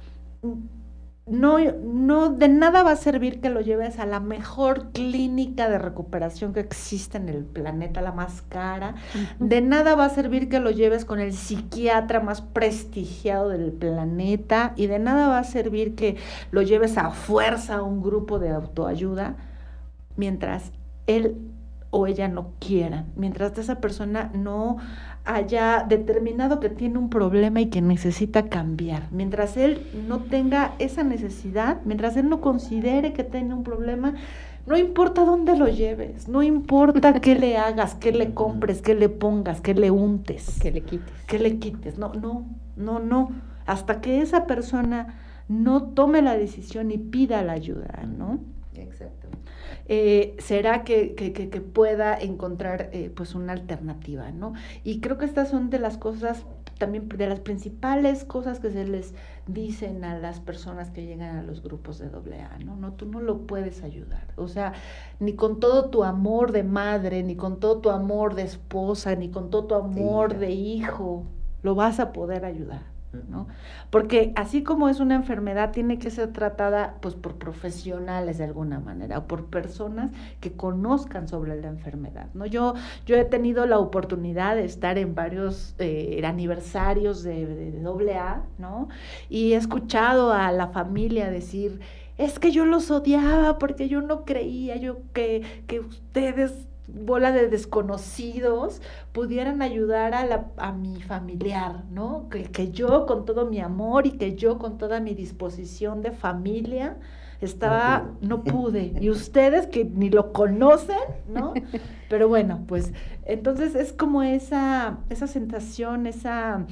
No, no, de nada va a servir que lo lleves a la mejor clínica de recuperación que existe en el planeta, la más cara. Uh-huh. De nada va a servir que lo lleves con el psiquiatra más prestigiado del planeta. Y de nada va a servir que lo lleves a fuerza a un grupo de autoayuda mientras él o ella no quieran, mientras esa persona no haya determinado que tiene un problema y que necesita cambiar, mientras él no tenga esa necesidad, mientras él no considere que tiene un problema, no importa dónde lo lleves, no importa qué le hagas, qué le compres, qué le pongas, qué le untes, que le quites, que le quites, no, no, no, no, hasta que esa persona no tome la decisión y pida la ayuda, ¿no? Exacto. Eh, será que, que, que, que pueda encontrar eh, pues una alternativa, ¿no? Y creo que estas son de las cosas, también de las principales cosas que se les dicen a las personas que llegan a los grupos de doble A, ¿no? No, tú no lo puedes ayudar, o sea, ni con todo tu amor de madre, ni con todo tu amor de esposa, ni con todo tu amor sí. de hijo, lo vas a poder ayudar, ¿no? Porque así como es una enfermedad, tiene que ser tratada pues por profesionales de alguna manera, o por personas que conozcan sobre la enfermedad, ¿no? Yo, yo he tenido la oportunidad de estar en varios eh, aniversarios de, de, de doble A, ¿no? Y he escuchado a la familia decir, es que yo los odiaba porque yo no creía yo que, que ustedes, bola de desconocidos, pudieran ayudar a, la, a mi familiar, ¿no? Que, que yo con todo mi amor y que yo con toda mi disposición de familia estaba, no pude, y ustedes que ni lo conocen, ¿no? Pero bueno, pues entonces es como esa, esa sensación, esa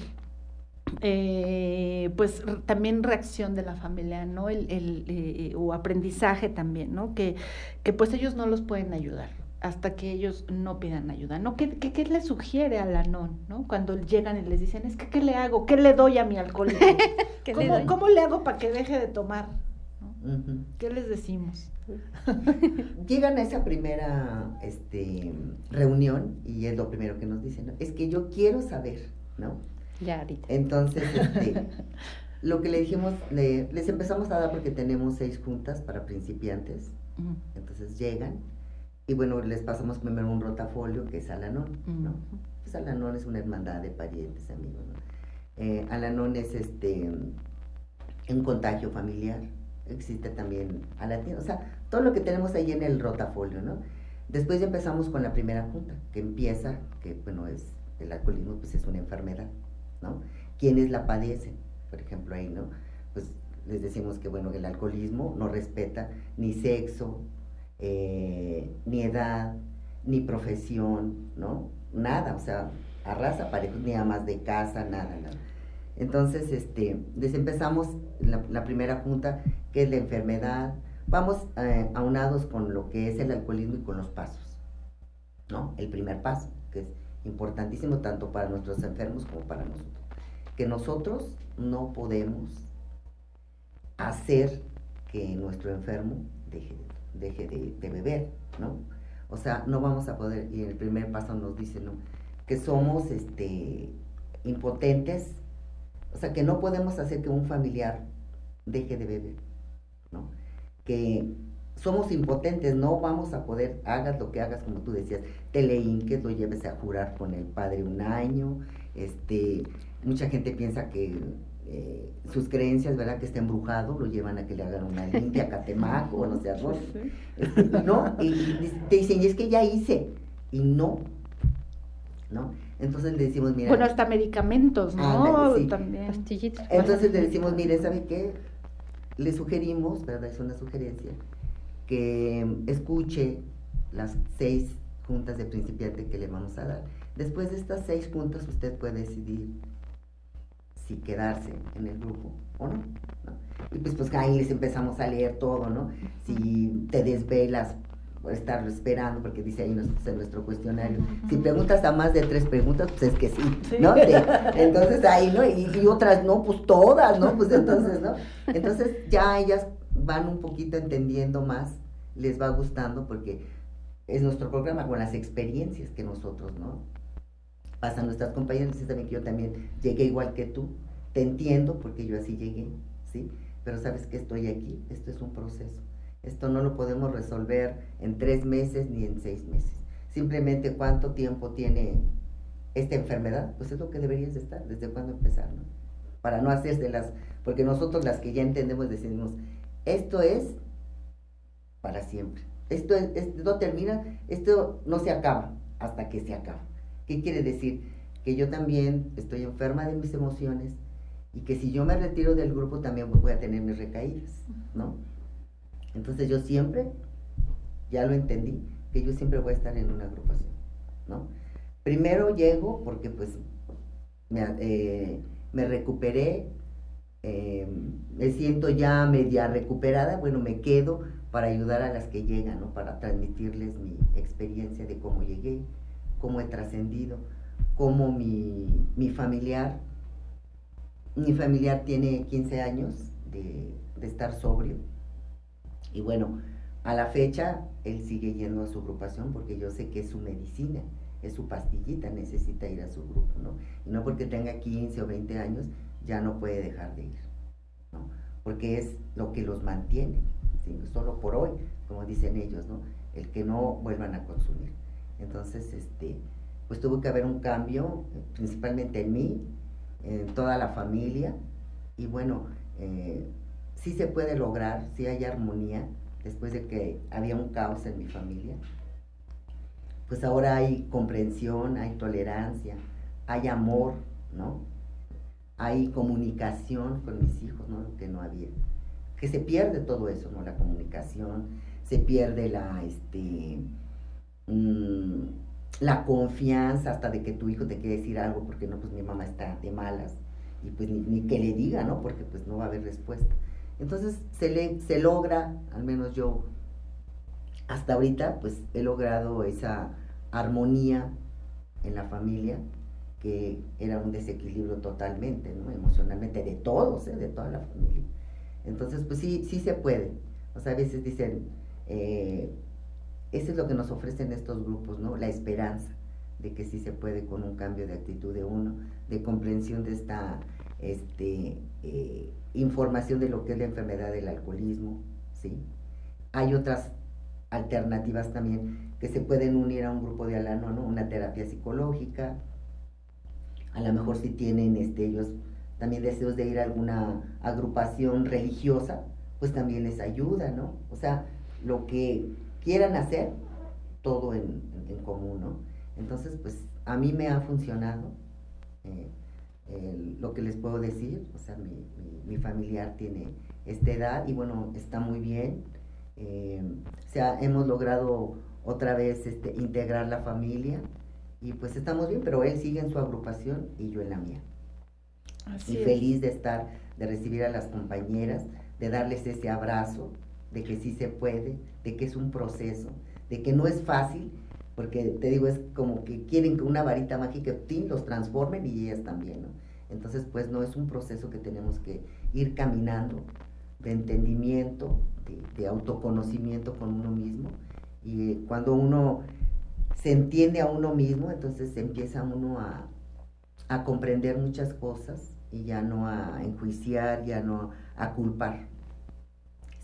eh, pues también reacción de la familia, ¿no? El, el eh, o aprendizaje también, ¿no? Que, que pues ellos no los pueden ayudar hasta que ellos no pidan ayuda, ¿no? ¿Qué, qué, qué le sugiere al Al-Anon, ¿no? Cuando llegan y les dicen, es que, ¿qué le hago? ¿Qué le doy a mi alcohólico? ¿Cómo, le doy? ¿Cómo le hago para que deje de tomar? ¿No? Uh-huh. ¿Qué les decimos? Llegan a esa primera este, reunión y es lo primero que nos dicen, ¿no? Es que yo quiero saber, ¿no? Ya, ahorita. Entonces, este, lo que le dijimos, le, les empezamos a dar porque tenemos seis juntas para principiantes, uh-huh. Entonces llegan, y bueno, les pasamos primero un rotafolio que es Al-Anon, ¿no? Uh-huh. Pues Al-Anon es una hermandad de parientes, amigos, ¿no? Eh, Al-Anon es este, un contagio familiar, existe también Al-Anon, o sea, todo lo que tenemos ahí en el rotafolio, ¿no? Después ya empezamos con la primera junta, que empieza, que bueno, es el alcoholismo, pues es una enfermedad, ¿no? ¿Quiénes la padecen? Por ejemplo, ahí, ¿no? Pues les decimos que, bueno, el alcoholismo no respeta ni sexo, Eh, ni edad, ni profesión, ¿no? Nada, o sea, arrasa parejos, ni amas de casa, nada, nada. Entonces, este, les empezamos la, la primera junta, que es la enfermedad, vamos eh, aunados con lo que es el alcoholismo y con los pasos, ¿no? El primer paso, que es importantísimo tanto para nuestros enfermos como para nosotros, que nosotros no podemos hacer que nuestro enfermo deje de deje de, de beber, ¿no? O sea, no vamos a poder, y el primer paso nos dice, ¿no? Que somos, este, impotentes, o sea, que no podemos hacer que un familiar deje de beber, ¿no? Que somos impotentes, no vamos a poder, hagas lo que hagas, como tú decías, te le hinques, lo lleves a jurar con el padre un año, este, mucha gente piensa que eh, sus creencias, ¿verdad?, que está embrujado, lo llevan a que le hagan una limpia, catemaco, o no sé, ¿no? Este, ¿no? Y, y te dicen, y es que ya hice, y no, ¿no? Entonces le decimos, mira. Bueno, hasta medicamentos, ¿no? Ándale, sí. También. Pastillitas. Entonces le decimos, mire, ¿sabe qué? Le sugerimos, ¿verdad? Es una sugerencia, que escuche las seis juntas de principiante que le vamos a dar. Después de estas seis juntas usted puede decidir si quedarse en el grupo o no, ¿no? Y pues, pues ahí les empezamos a leer todo, ¿no? Si te desvelas por estar esperando, porque dice ahí nuestro, en nuestro cuestionario, si preguntas a más de tres preguntas, pues es que sí, ¿no? Sí. Entonces ahí, ¿no? Y, y otras no, pues todas, ¿no? Pues entonces, ¿no? Entonces ya ellas van un poquito entendiendo más, les va gustando, porque es nuestro programa con las experiencias que nosotros, ¿no? Pasan nuestras compañeras, y saben que yo también llegué igual que tú, te entiendo porque yo así llegué, ¿sí? Pero sabes que estoy aquí, esto es un proceso. Esto no lo podemos resolver en tres meses ni en seis meses. Simplemente cuánto tiempo tiene esta enfermedad, pues es lo que deberías de estar, desde cuándo empezar, ¿no? Para no hacerse las, porque nosotros las que ya entendemos decimos, esto es para siempre. Esto es, esto no termina, esto no se acaba hasta que se acaba. ¿Qué quiere decir? Que yo también estoy enferma de mis emociones y que si yo me retiro del grupo también voy a tener mis recaídas, ¿no? Entonces yo siempre, ya lo entendí, que yo siempre voy a estar en una agrupación, ¿no? Primero llego porque pues me, eh, me recuperé, eh, me siento ya media recuperada, bueno, me quedo para ayudar a las que llegan, ¿no? Para transmitirles mi experiencia de cómo llegué, cómo he trascendido, cómo mi, mi familiar, mi familiar tiene quince años de, de estar sobrio. Y bueno, a la fecha, él sigue yendo a su agrupación porque yo sé que es su medicina, es su pastillita, necesita ir a su grupo, ¿no? Y no porque tenga quince o veinte años, ya no puede dejar de ir, ¿no? Porque es lo que los mantiene, ¿sí? Solo por hoy, como dicen ellos, ¿no? El que no vuelvan a consumir. Entonces, este, pues tuvo que haber un cambio, principalmente en mí, en toda la familia, y bueno, eh, sí se puede lograr, sí hay armonía, después de que había un caos en mi familia. Pues ahora hay comprensión, hay tolerancia, hay amor, ¿no? Hay comunicación con mis hijos, ¿no? Lo que no había. Que se pierde todo eso, ¿no? La comunicación, se pierde la, este, mmm, la confianza hasta de que tu hijo te quiere decir algo, porque no, pues mi mamá está de malas, y pues ni, ni que le diga, ¿no? Porque pues no va a haber respuesta. Entonces se, le, se logra, al menos yo, hasta ahorita, pues he logrado esa armonía en la familia, que era un desequilibrio totalmente, ¿no? Emocionalmente, de todos, ¿eh? De toda la familia. Entonces, pues sí, sí se puede. O sea, a veces dicen, eh, eso es lo que nos ofrecen estos grupos, ¿no? La esperanza de que sí se puede con un cambio de actitud de uno, de comprensión de esta este, eh, información de lo que es la enfermedad del alcoholismo, ¿sí? Hay otras alternativas también que se pueden unir a un grupo de Al-Anon, ¿no? Una terapia psicológica, a lo mejor si tienen este, ellos también deseos de ir a alguna agrupación religiosa, pues también les ayuda, ¿no? O sea, lo que quieran hacer, todo en, en común, ¿no? Entonces, pues a mí me ha funcionado, eh, eh, lo que les puedo decir, o sea, mi, mi, mi familiar tiene esta edad y bueno, está muy bien, eh, o sea, hemos logrado otra vez este, integrar la familia y pues estamos bien, pero él sigue en su agrupación y yo en la mía. Así y es. Feliz de estar, de recibir a las compañeras, de darles ese abrazo, de que sí se puede, de que es un proceso, de que no es fácil, porque te digo, es como que quieren que una varita mágica ¡tin! Los transformen y ellas también, ¿no? Entonces, pues no, es un proceso que tenemos que ir caminando, de entendimiento, de, de autoconocimiento con uno mismo, y cuando uno se entiende a uno mismo, entonces empieza uno a, a comprender muchas cosas y ya no a enjuiciar, ya no a culpar,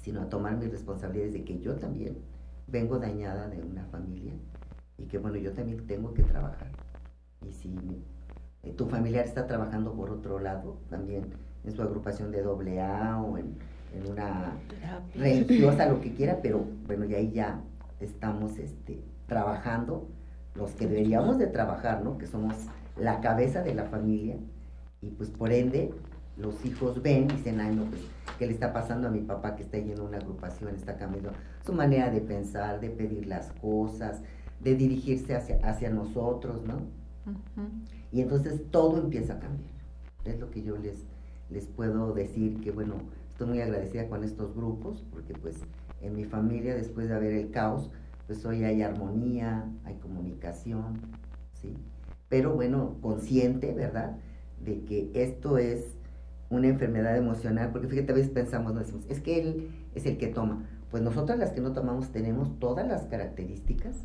sino a tomar mis responsabilidades de que yo también vengo dañada de una familia y que bueno, yo también tengo que trabajar. Y si eh, tu familiar está trabajando por otro lado, también en su agrupación de doble A o en, en una religiosa, lo que quiera, pero bueno, y ahí ya estamos este, trabajando los que deberíamos de trabajar, ¿no? Que somos la cabeza de la familia y pues por ende los hijos ven y dicen, ay no, pues ¿qué le está pasando a mi papá que está yendo a una agrupación, está cambiando su manera de pensar, de pedir las cosas, de dirigirse hacia, hacia nosotros, ¿no? Uh-huh. Y entonces todo empieza a cambiar. Es lo que yo les, les puedo decir, que bueno, estoy muy agradecida con estos grupos, porque pues en mi familia, después de haber el caos, pues hoy hay armonía, hay comunicación, ¿sí? Pero bueno, consciente, ¿verdad?, de que esto es una enfermedad emocional, porque fíjate, a veces pensamos, no decimos, es que él es el que toma. Pues nosotras las que no tomamos tenemos todas las características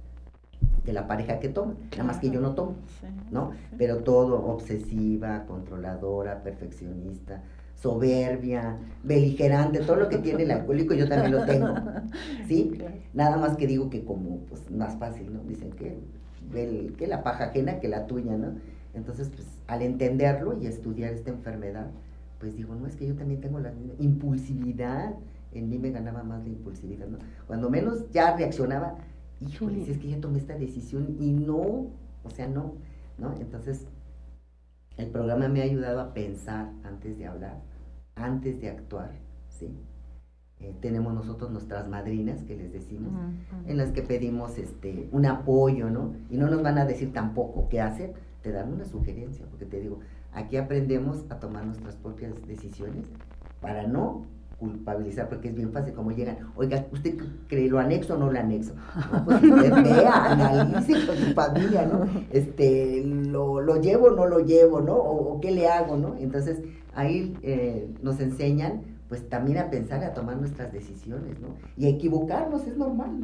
de la pareja que toma, claro, nada más que yo no tomo, sí, ¿no? Sí. Pero todo, obsesiva, controladora, perfeccionista, soberbia, beligerante, todo lo que tiene el alcohólico yo también lo tengo, ¿sí? Claro. Nada más que digo que como, pues, más fácil, ¿no? Dicen que, el, que la paja ajena que la tuya, ¿no? Entonces, pues, al entenderlo y estudiar esta enfermedad, pues digo, no, es que yo también tengo la impulsividad, en mí me ganaba más la impulsividad, ¿no? Cuando menos ya reaccionaba, híjole, sí. si es que yo tomé esta decisión y no, o sea, no, ¿no? Entonces, el programa me ha ayudado a pensar antes de hablar, antes de actuar, ¿sí? Eh, tenemos nosotros nuestras madrinas, que les decimos, uh-huh. en las que pedimos este, un apoyo, ¿no? Y no nos van a decir tampoco qué hacer, te dan una sugerencia, porque te digo, aquí aprendemos a tomar nuestras propias decisiones para no culpabilizar, porque es bien fácil, como llegan, oiga, ¿usted cree lo anexo o no lo anexo? No, pues usted vea, analice con su familia, ¿no? Este, lo, lo llevo o no lo llevo, ¿no? O, o qué le hago, ¿no? Entonces, ahí eh, nos enseñan, pues también a pensar, a tomar nuestras decisiones, ¿no? Y a equivocarnos, es normal, ¿no?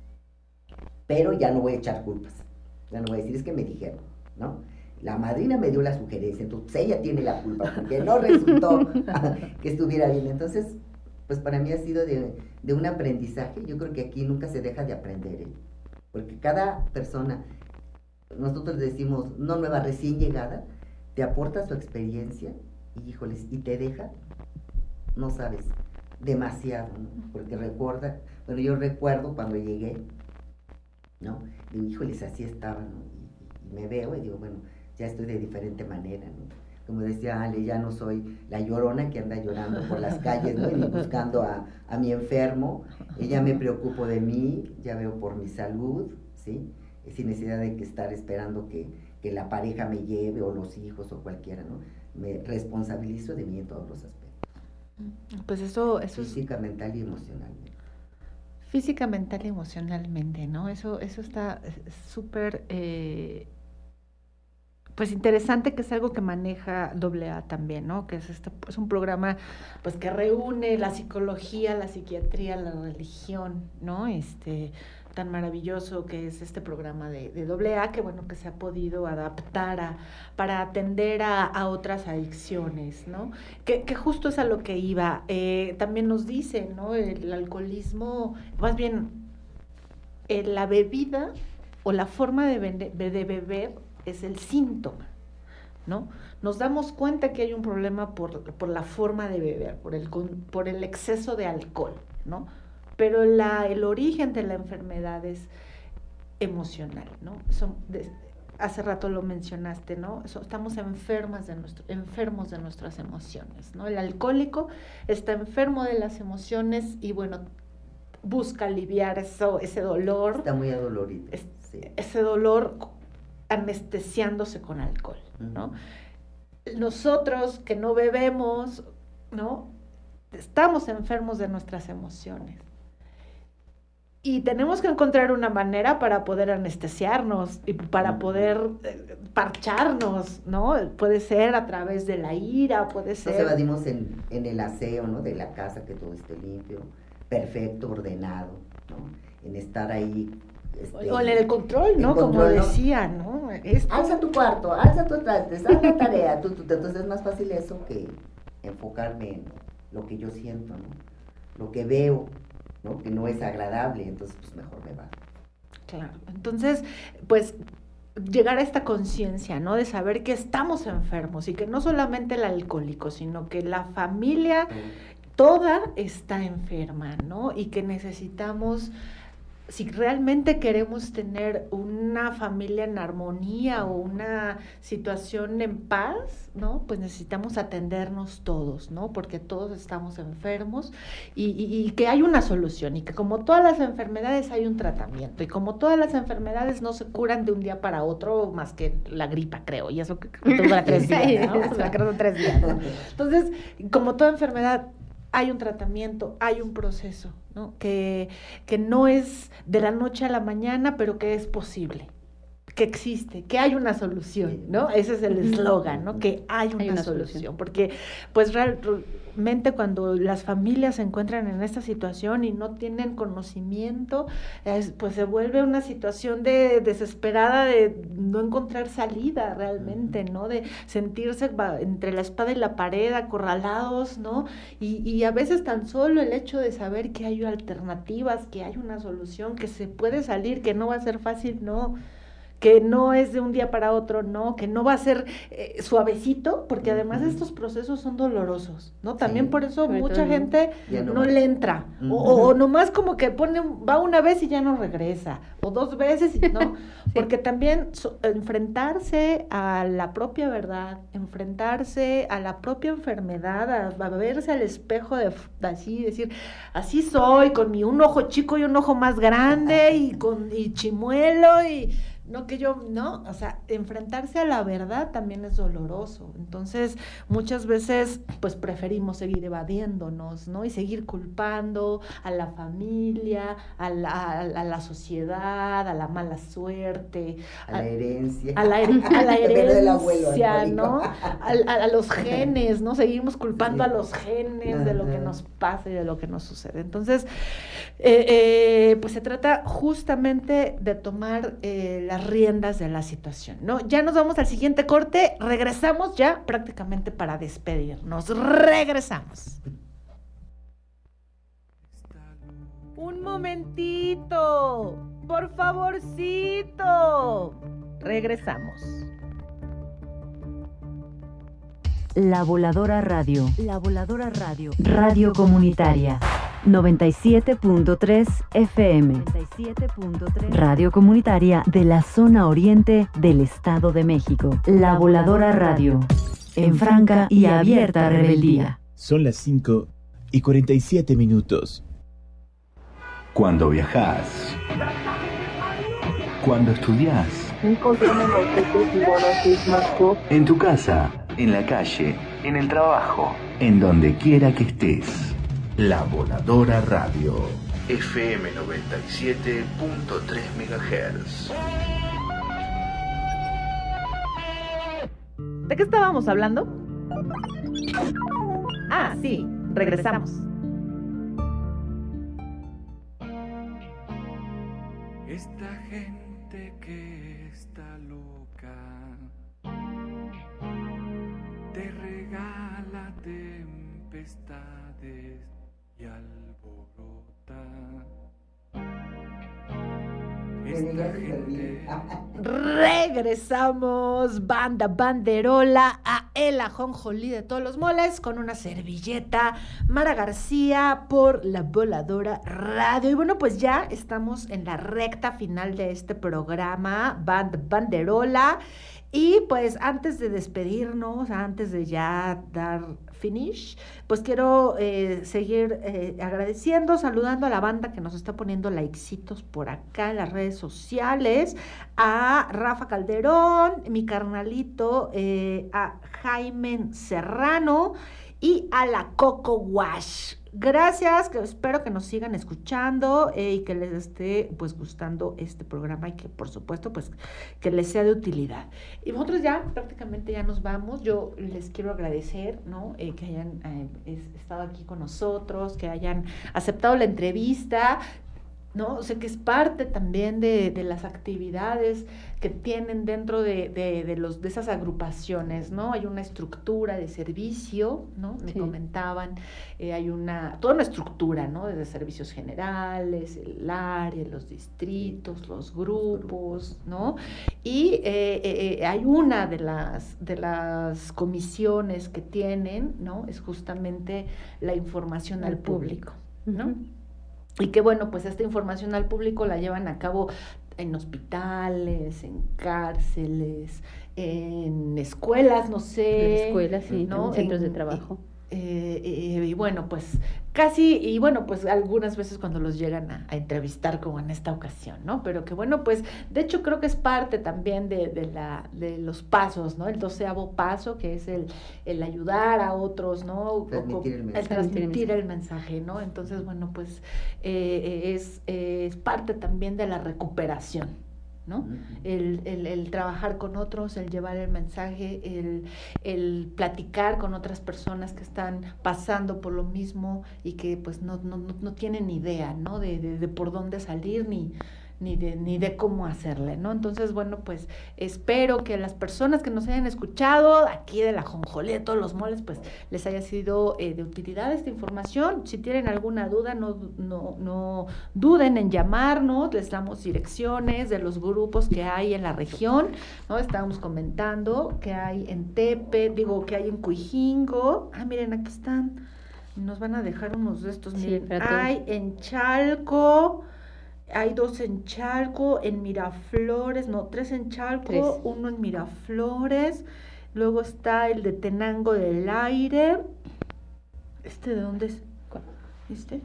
Pero ya no voy a echar culpas, ya no voy a decir, es que me dijeron, ¿no? La madrina me dio la sugerencia, entonces ella tiene la culpa, porque no resultó que estuviera bien. Entonces, pues para mí ha sido de, de un aprendizaje. Yo creo que aquí nunca se deja de aprender, ¿eh? Porque cada persona, nosotros decimos, no nueva, recién llegada, te aporta su experiencia, y híjoles, y te deja, no sabes, demasiado, ¿no? Porque recuerda, bueno, yo recuerdo cuando llegué, ¿no? Digo, híjoles, así estaba, ¿no? Y, y me veo y digo, bueno, ya estoy de diferente manera, ¿no? Como decía Ale, ya no soy la llorona que anda llorando por las calles, ¿no? Ni buscando a, a mi enfermo, y ya me preocupo de mí, ya veo por mi salud, ¿sí? Sin necesidad de que estar esperando que, que la pareja me lleve, o los hijos, o cualquiera, ¿no? Me responsabilizo de mí en todos los aspectos. Pues eso, eso física, es... mental y emocionalmente. Física, mental y emocionalmente, ¿no? Eso, eso está súper... Eh... pues interesante, que es algo que maneja doble A también, ¿no? Que es este, es un programa pues que reúne la psicología, la psiquiatría, la religión, ¿no? Este tan maravilloso que es este programa de, de doble A, que bueno, que se ha podido adaptar a, para atender a, a otras adicciones, ¿no? Que, que justo es a lo que iba. Eh, también nos dice, ¿no? El alcoholismo, más bien, eh, la bebida o la forma de, vende, de beber es el síntoma, ¿no? Nos damos cuenta que hay un problema por, por la forma de beber, por el, por el exceso de alcohol, ¿no? Pero la, el origen de la enfermedad es emocional, ¿no? Son, de, hace rato lo mencionaste, ¿no? So, estamos enfermas de nuestro, enfermos de nuestras emociones, ¿no? El alcohólico está enfermo de las emociones y, bueno, busca aliviar eso, ese dolor. Está muy adolorido. Es, sí. Ese dolor anestesiándose con alcohol, ¿no? Uh-huh. Nosotros que no bebemos, ¿no? Estamos enfermos de nuestras emociones. Y tenemos que encontrar una manera para poder anestesiarnos y para poder eh, parcharnos, ¿no? Puede ser a través de la ira, puede ser... Nos evadimos en, en el aseo, ¿no? De la casa, que todo esté limpio, perfecto, ordenado, ¿no? En estar ahí... Este, o en el control, ¿no? El control, como decía, ¿no? Este... Alza tu cuarto, alza tu trastes, haz la tarea. Tú, tú, entonces es más fácil eso que enfocarme en lo que yo siento, ¿no? lo que veo, ¿no? Que no es agradable, entonces pues mejor me va. Claro, entonces, pues llegar a esta conciencia, ¿no? De saber que estamos enfermos y que no solamente el alcohólico, sino que la familia toda está enferma, ¿no? Y que necesitamos, si realmente queremos tener una familia en armonía o una situación en paz, ¿no? Pues necesitamos atendernos todos, ¿no? Porque todos estamos enfermos y, y, y que hay una solución y que como todas las enfermedades hay un tratamiento y como todas las enfermedades no se curan de un día para otro más que la gripa, creo, y eso que dura tres días, ¿no? La que dura tres días, ¿no? Entonces, como toda enfermedad, hay un tratamiento, hay un proceso, ¿no? Que, que no es de la noche a la mañana, pero que es posible, que existe, que hay una solución, ¿no? Ese es el eslogan, ¿no? Que hay una, hay una solución. solución, porque pues realmente cuando las familias se encuentran en esta situación y no tienen conocimiento, es, pues se vuelve una situación de desesperada de no encontrar salida realmente, ¿no? De sentirse entre la espada y la pared, acorralados, ¿no? Y, y a veces tan solo el hecho de saber que hay alternativas, que hay una solución, que se puede salir, que no va a ser fácil, no, que no es de un día para otro, no, que no va a ser eh, suavecito, porque además uh-huh. estos procesos son dolorosos, ¿no? También sí, por eso mucha todo, gente no, no le entra, uh-huh. o, o nomás como que pone, va una vez y ya no regresa, o dos veces y no, sí. Porque también so, enfrentarse a la propia verdad, enfrentarse a la propia enfermedad, a, a verse al espejo de, de así, decir, así soy, con mi un ojo chico y un ojo más grande, y con y chimuelo, y no que yo, no, o sea, enfrentarse a la verdad también es doloroso. Entonces, muchas veces, pues preferimos seguir evadiéndonos, ¿no? Y seguir culpando a la familia, a la, a, a la sociedad, a la mala suerte, a la herencia, a la, a la herencia, ¿no? A, a, a los genes, ¿no? Seguimos culpando sí. a los genes uh-huh. de lo que nos pasa y de lo que nos sucede. Entonces, eh, eh, pues se trata justamente de tomar eh, la las riendas de la situación, ¿no? Ya nos vamos al siguiente corte, regresamos ya prácticamente para despedirnos, regresamos. Un momentito, por favorcito, regresamos. La Voladora Radio. La Voladora Radio. Radio comunitaria. noventa y siete punto tres F M. noventa y siete punto tres. Radio comunitaria de la zona oriente del Estado de México. La Voladora Radio. En franca y abierta rebeldía. Son las cinco y cuarenta y siete minutos. Cuando viajás. Cuando estudiás. En tu casa. En la calle, en el trabajo, en donde quiera que estés. La Voladora Radio, F M noventa y siete punto tres megahertz. ¿De qué estábamos hablando? Ah, sí, regresamos. Esta gente que está loca te regala tempestades y alborota. Esta gente... Regresamos, banda banderola, a el ajonjolí de todos los moles, con una servilleta, Mara García, por La Voladora Radio. Y bueno, pues ya estamos en la recta final de este programa, banda banderola. Y pues antes de despedirnos, antes de ya dar finish, pues quiero eh, seguir eh, agradeciendo, saludando a la banda que nos está poniendo likecitos por acá en las redes sociales, a Rafa Calderón, mi carnalito, eh, a Jaime Serrano y a la Coco Wash. Gracias, que espero que nos sigan escuchando eh, y que les esté pues gustando este programa y que por supuesto pues que les sea de utilidad. Y nosotros ya prácticamente ya nos vamos. Yo les quiero agradecer, ¿no? Eh, que hayan eh, es, estado aquí con nosotros, que hayan aceptado la entrevista. ¿no? O sea, que es parte también de, de las actividades que tienen dentro de, de, de, los, de esas agrupaciones, ¿no? Hay una estructura de servicio, ¿no? Me sí. comentaban, eh, hay una, toda una estructura, ¿no? Desde servicios generales, el área, los distritos, los grupos, ¿no? Y eh, eh, hay una de las, de las comisiones que tienen, ¿no? Es justamente la información al público, ¿no? Uh-huh. Y que bueno, pues esta información al público la llevan a cabo en hospitales, en cárceles, en escuelas, no sé. En escuelas, sí, ¿no? En centros en, de trabajo. Eh, eh, y bueno, pues casi, y bueno, pues algunas veces cuando los llegan a, a entrevistar, como en esta ocasión, ¿no? Pero que bueno, pues de hecho creo que es parte también de, de, la, de los pasos, ¿no? El doceavo paso, que es el, el ayudar a otros, ¿no? Transmitir el mensaje. El transmitir el mensaje, ¿no? Entonces, bueno, pues eh, es, eh, es parte también de la recuperación, ¿no? Uh-huh. El, el, el trabajar con otros, el llevar el mensaje, el, el platicar con otras personas que están pasando por lo mismo y que pues no, no, no tienen idea, ¿no? De, de, de por dónde salir ni, ni, de, ni de cómo hacerle, ¿no? Entonces, bueno, pues espero que las personas que nos hayan escuchado aquí de la Ajonjolí, de todos los moles, pues les haya sido eh, de utilidad esta información. Si tienen alguna duda, no, no, no duden en llamarnos, les damos direcciones de los grupos que hay en la región, ¿no? Estábamos comentando que hay en Tepe, digo, que hay en Cuijingo. Ah, miren, aquí están, nos van a dejar unos de estos, sí, miren, hay en Chalco, hay dos en Chalco, en Miraflores, no, tres en Chalco, tres. Uno en Miraflores, luego está el de Tenango del Aire. ¿Este de dónde es? ¿Este?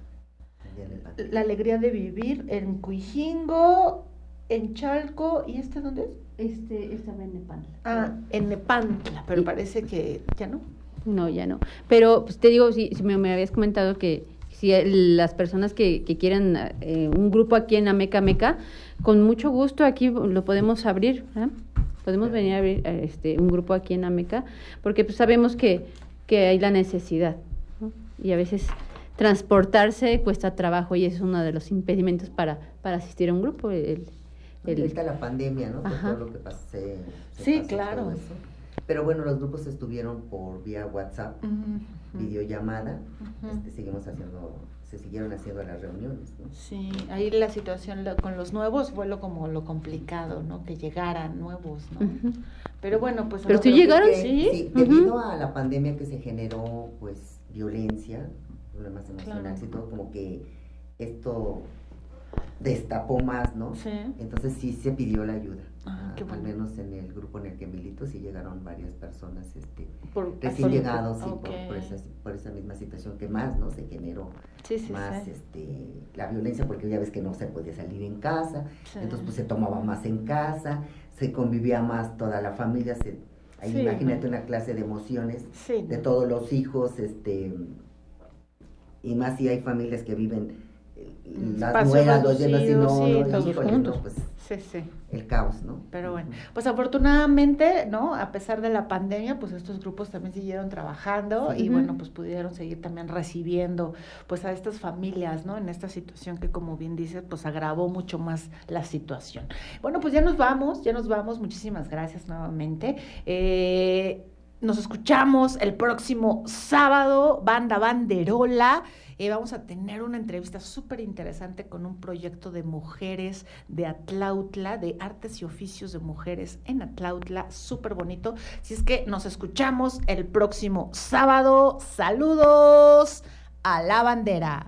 La Alegría de Vivir, en Cuijingo, en Chalco, ¿y este dónde es? Este estaba en Nepantla. Ah, en Nepantla, pero y, parece que ya no. No, ya no. Pero pues te digo, si, si me, me habías comentado que si las personas que, que quieran eh, un grupo aquí en Ameca Meca, con mucho gusto aquí lo podemos abrir, ¿eh? Podemos venir a abrir este, un grupo aquí en Ameca, porque pues sabemos que, que hay la necesidad, ¿no? Y a veces transportarse cuesta trabajo y es uno de los impedimentos para, para asistir a un grupo. El, el... Ahorita la pandemia, ¿no? Por todo lo que pasé. Sí, claro. Pero bueno, los grupos estuvieron por vía WhatsApp, uh-huh. videollamada, uh-huh. este, seguimos haciendo, se siguieron haciendo las reuniones, ¿no? Sí, ahí la situación lo, con los nuevos fue lo como lo complicado, ¿no? Que llegaran nuevos, ¿no? Uh-huh. Pero bueno, pues... Pero sí llegaron, que, sí. Sí, uh-huh. debido a la pandemia que se generó, pues, violencia, problemas emocionales claro. y todo, como que esto destapó más, ¿no? Sí. Entonces sí se pidió la ayuda. Ah, qué bueno. Al menos en el grupo en el que milito sí llegaron varias personas este, por, recién llegados sí, okay. por, por, esa, por esa misma situación que más, ¿no? Se generó sí, sí, más sí. este la violencia porque ya ves que no se podía salir en casa, sí. entonces pues se tomaba más en casa, se convivía más toda la familia, se, ahí sí, imagínate ¿no? una clase de emociones sí, de todos los hijos, este y más si hay familias que viven las nueras, los llenos y no, sí, no, todos híjole, juntos. No, pues, sí, sí. el caos, ¿no? Pero bueno, pues afortunadamente, ¿no? A pesar de la pandemia, pues estos grupos también siguieron trabajando uh-huh. y bueno, pues pudieron seguir también recibiendo pues a estas familias, ¿no? En esta situación que como bien dices, pues agravó mucho más la situación. Bueno, pues ya nos vamos, ya nos vamos, muchísimas gracias nuevamente. Eh, nos escuchamos el próximo sábado, Banda Banderola. Eh, vamos a tener una entrevista súper interesante con un proyecto de mujeres de Atlautla, de artes y oficios de mujeres en Atlautla, súper bonito. Si es que nos escuchamos el próximo sábado. Saludos a la bandera.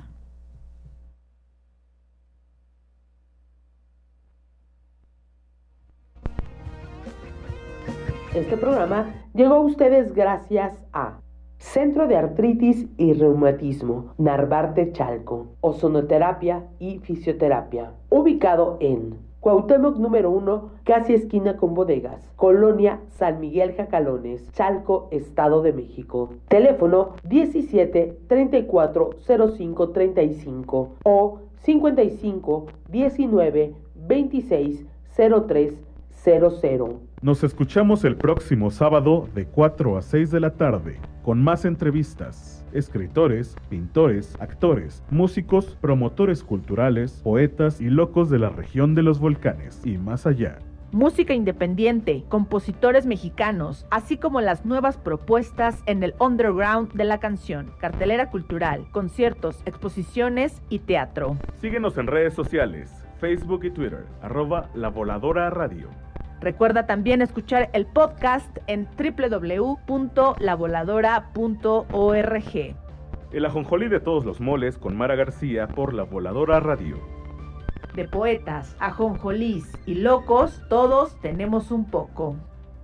Este programa llegó a ustedes gracias a Centro de Artritis y Reumatismo, Narvarte Chalco, Ozonoterapia y Fisioterapia, ubicado en Cuauhtémoc número uno, casi esquina con bodegas, Colonia San Miguel Jacalones, Chalco, Estado de México. Teléfono diecisiete, treinta y cuatro, cero cinco, treinta y cinco o cincuenta y cinco, diecinueve, veintiséis, cero tres, cero cero. Nos escuchamos el próximo sábado de cuatro a seis de la tarde, con más entrevistas, escritores, pintores, actores, músicos, promotores culturales, poetas y locos de la región de los volcanes y más allá. Música independiente, compositores mexicanos, así como las nuevas propuestas en el underground de la canción, cartelera cultural, conciertos, exposiciones y teatro. Síguenos en redes sociales, Facebook y Twitter, arroba La Voladora Radio. Recuerda también escuchar el podcast en doble u doble u doble u punto la voladora punto org. El ajonjolí de todos los moles con Mara García por La Voladora Radio. De poetas, ajonjolís y locos, todos tenemos un poco.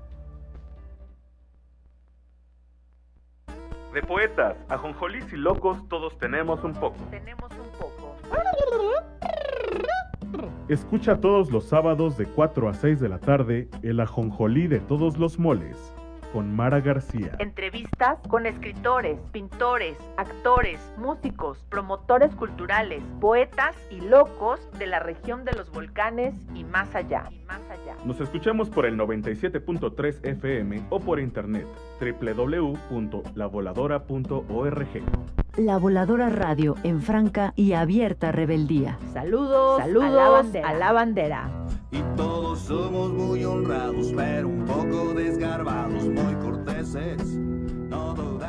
De poetas, ajonjolís y locos, todos tenemos un poco. Tenemos un poco. Escucha todos los sábados de cuatro a seis de la tarde el ajonjolí de todos los moles con Mara García. Entrevistas con escritores, pintores, actores, músicos, promotores culturales, poetas y locos de la región de los volcanes y más allá. Y más allá. Nos escuchamos por el noventa y siete punto tres F M o por internet doble u doble u doble u punto la voladora punto org. La Voladora Radio en franca y abierta rebeldía. Saludos, saludos a la bandera. A la bandera. Y todos somos muy honrados, pero un poco desgarbados, muy corteses. No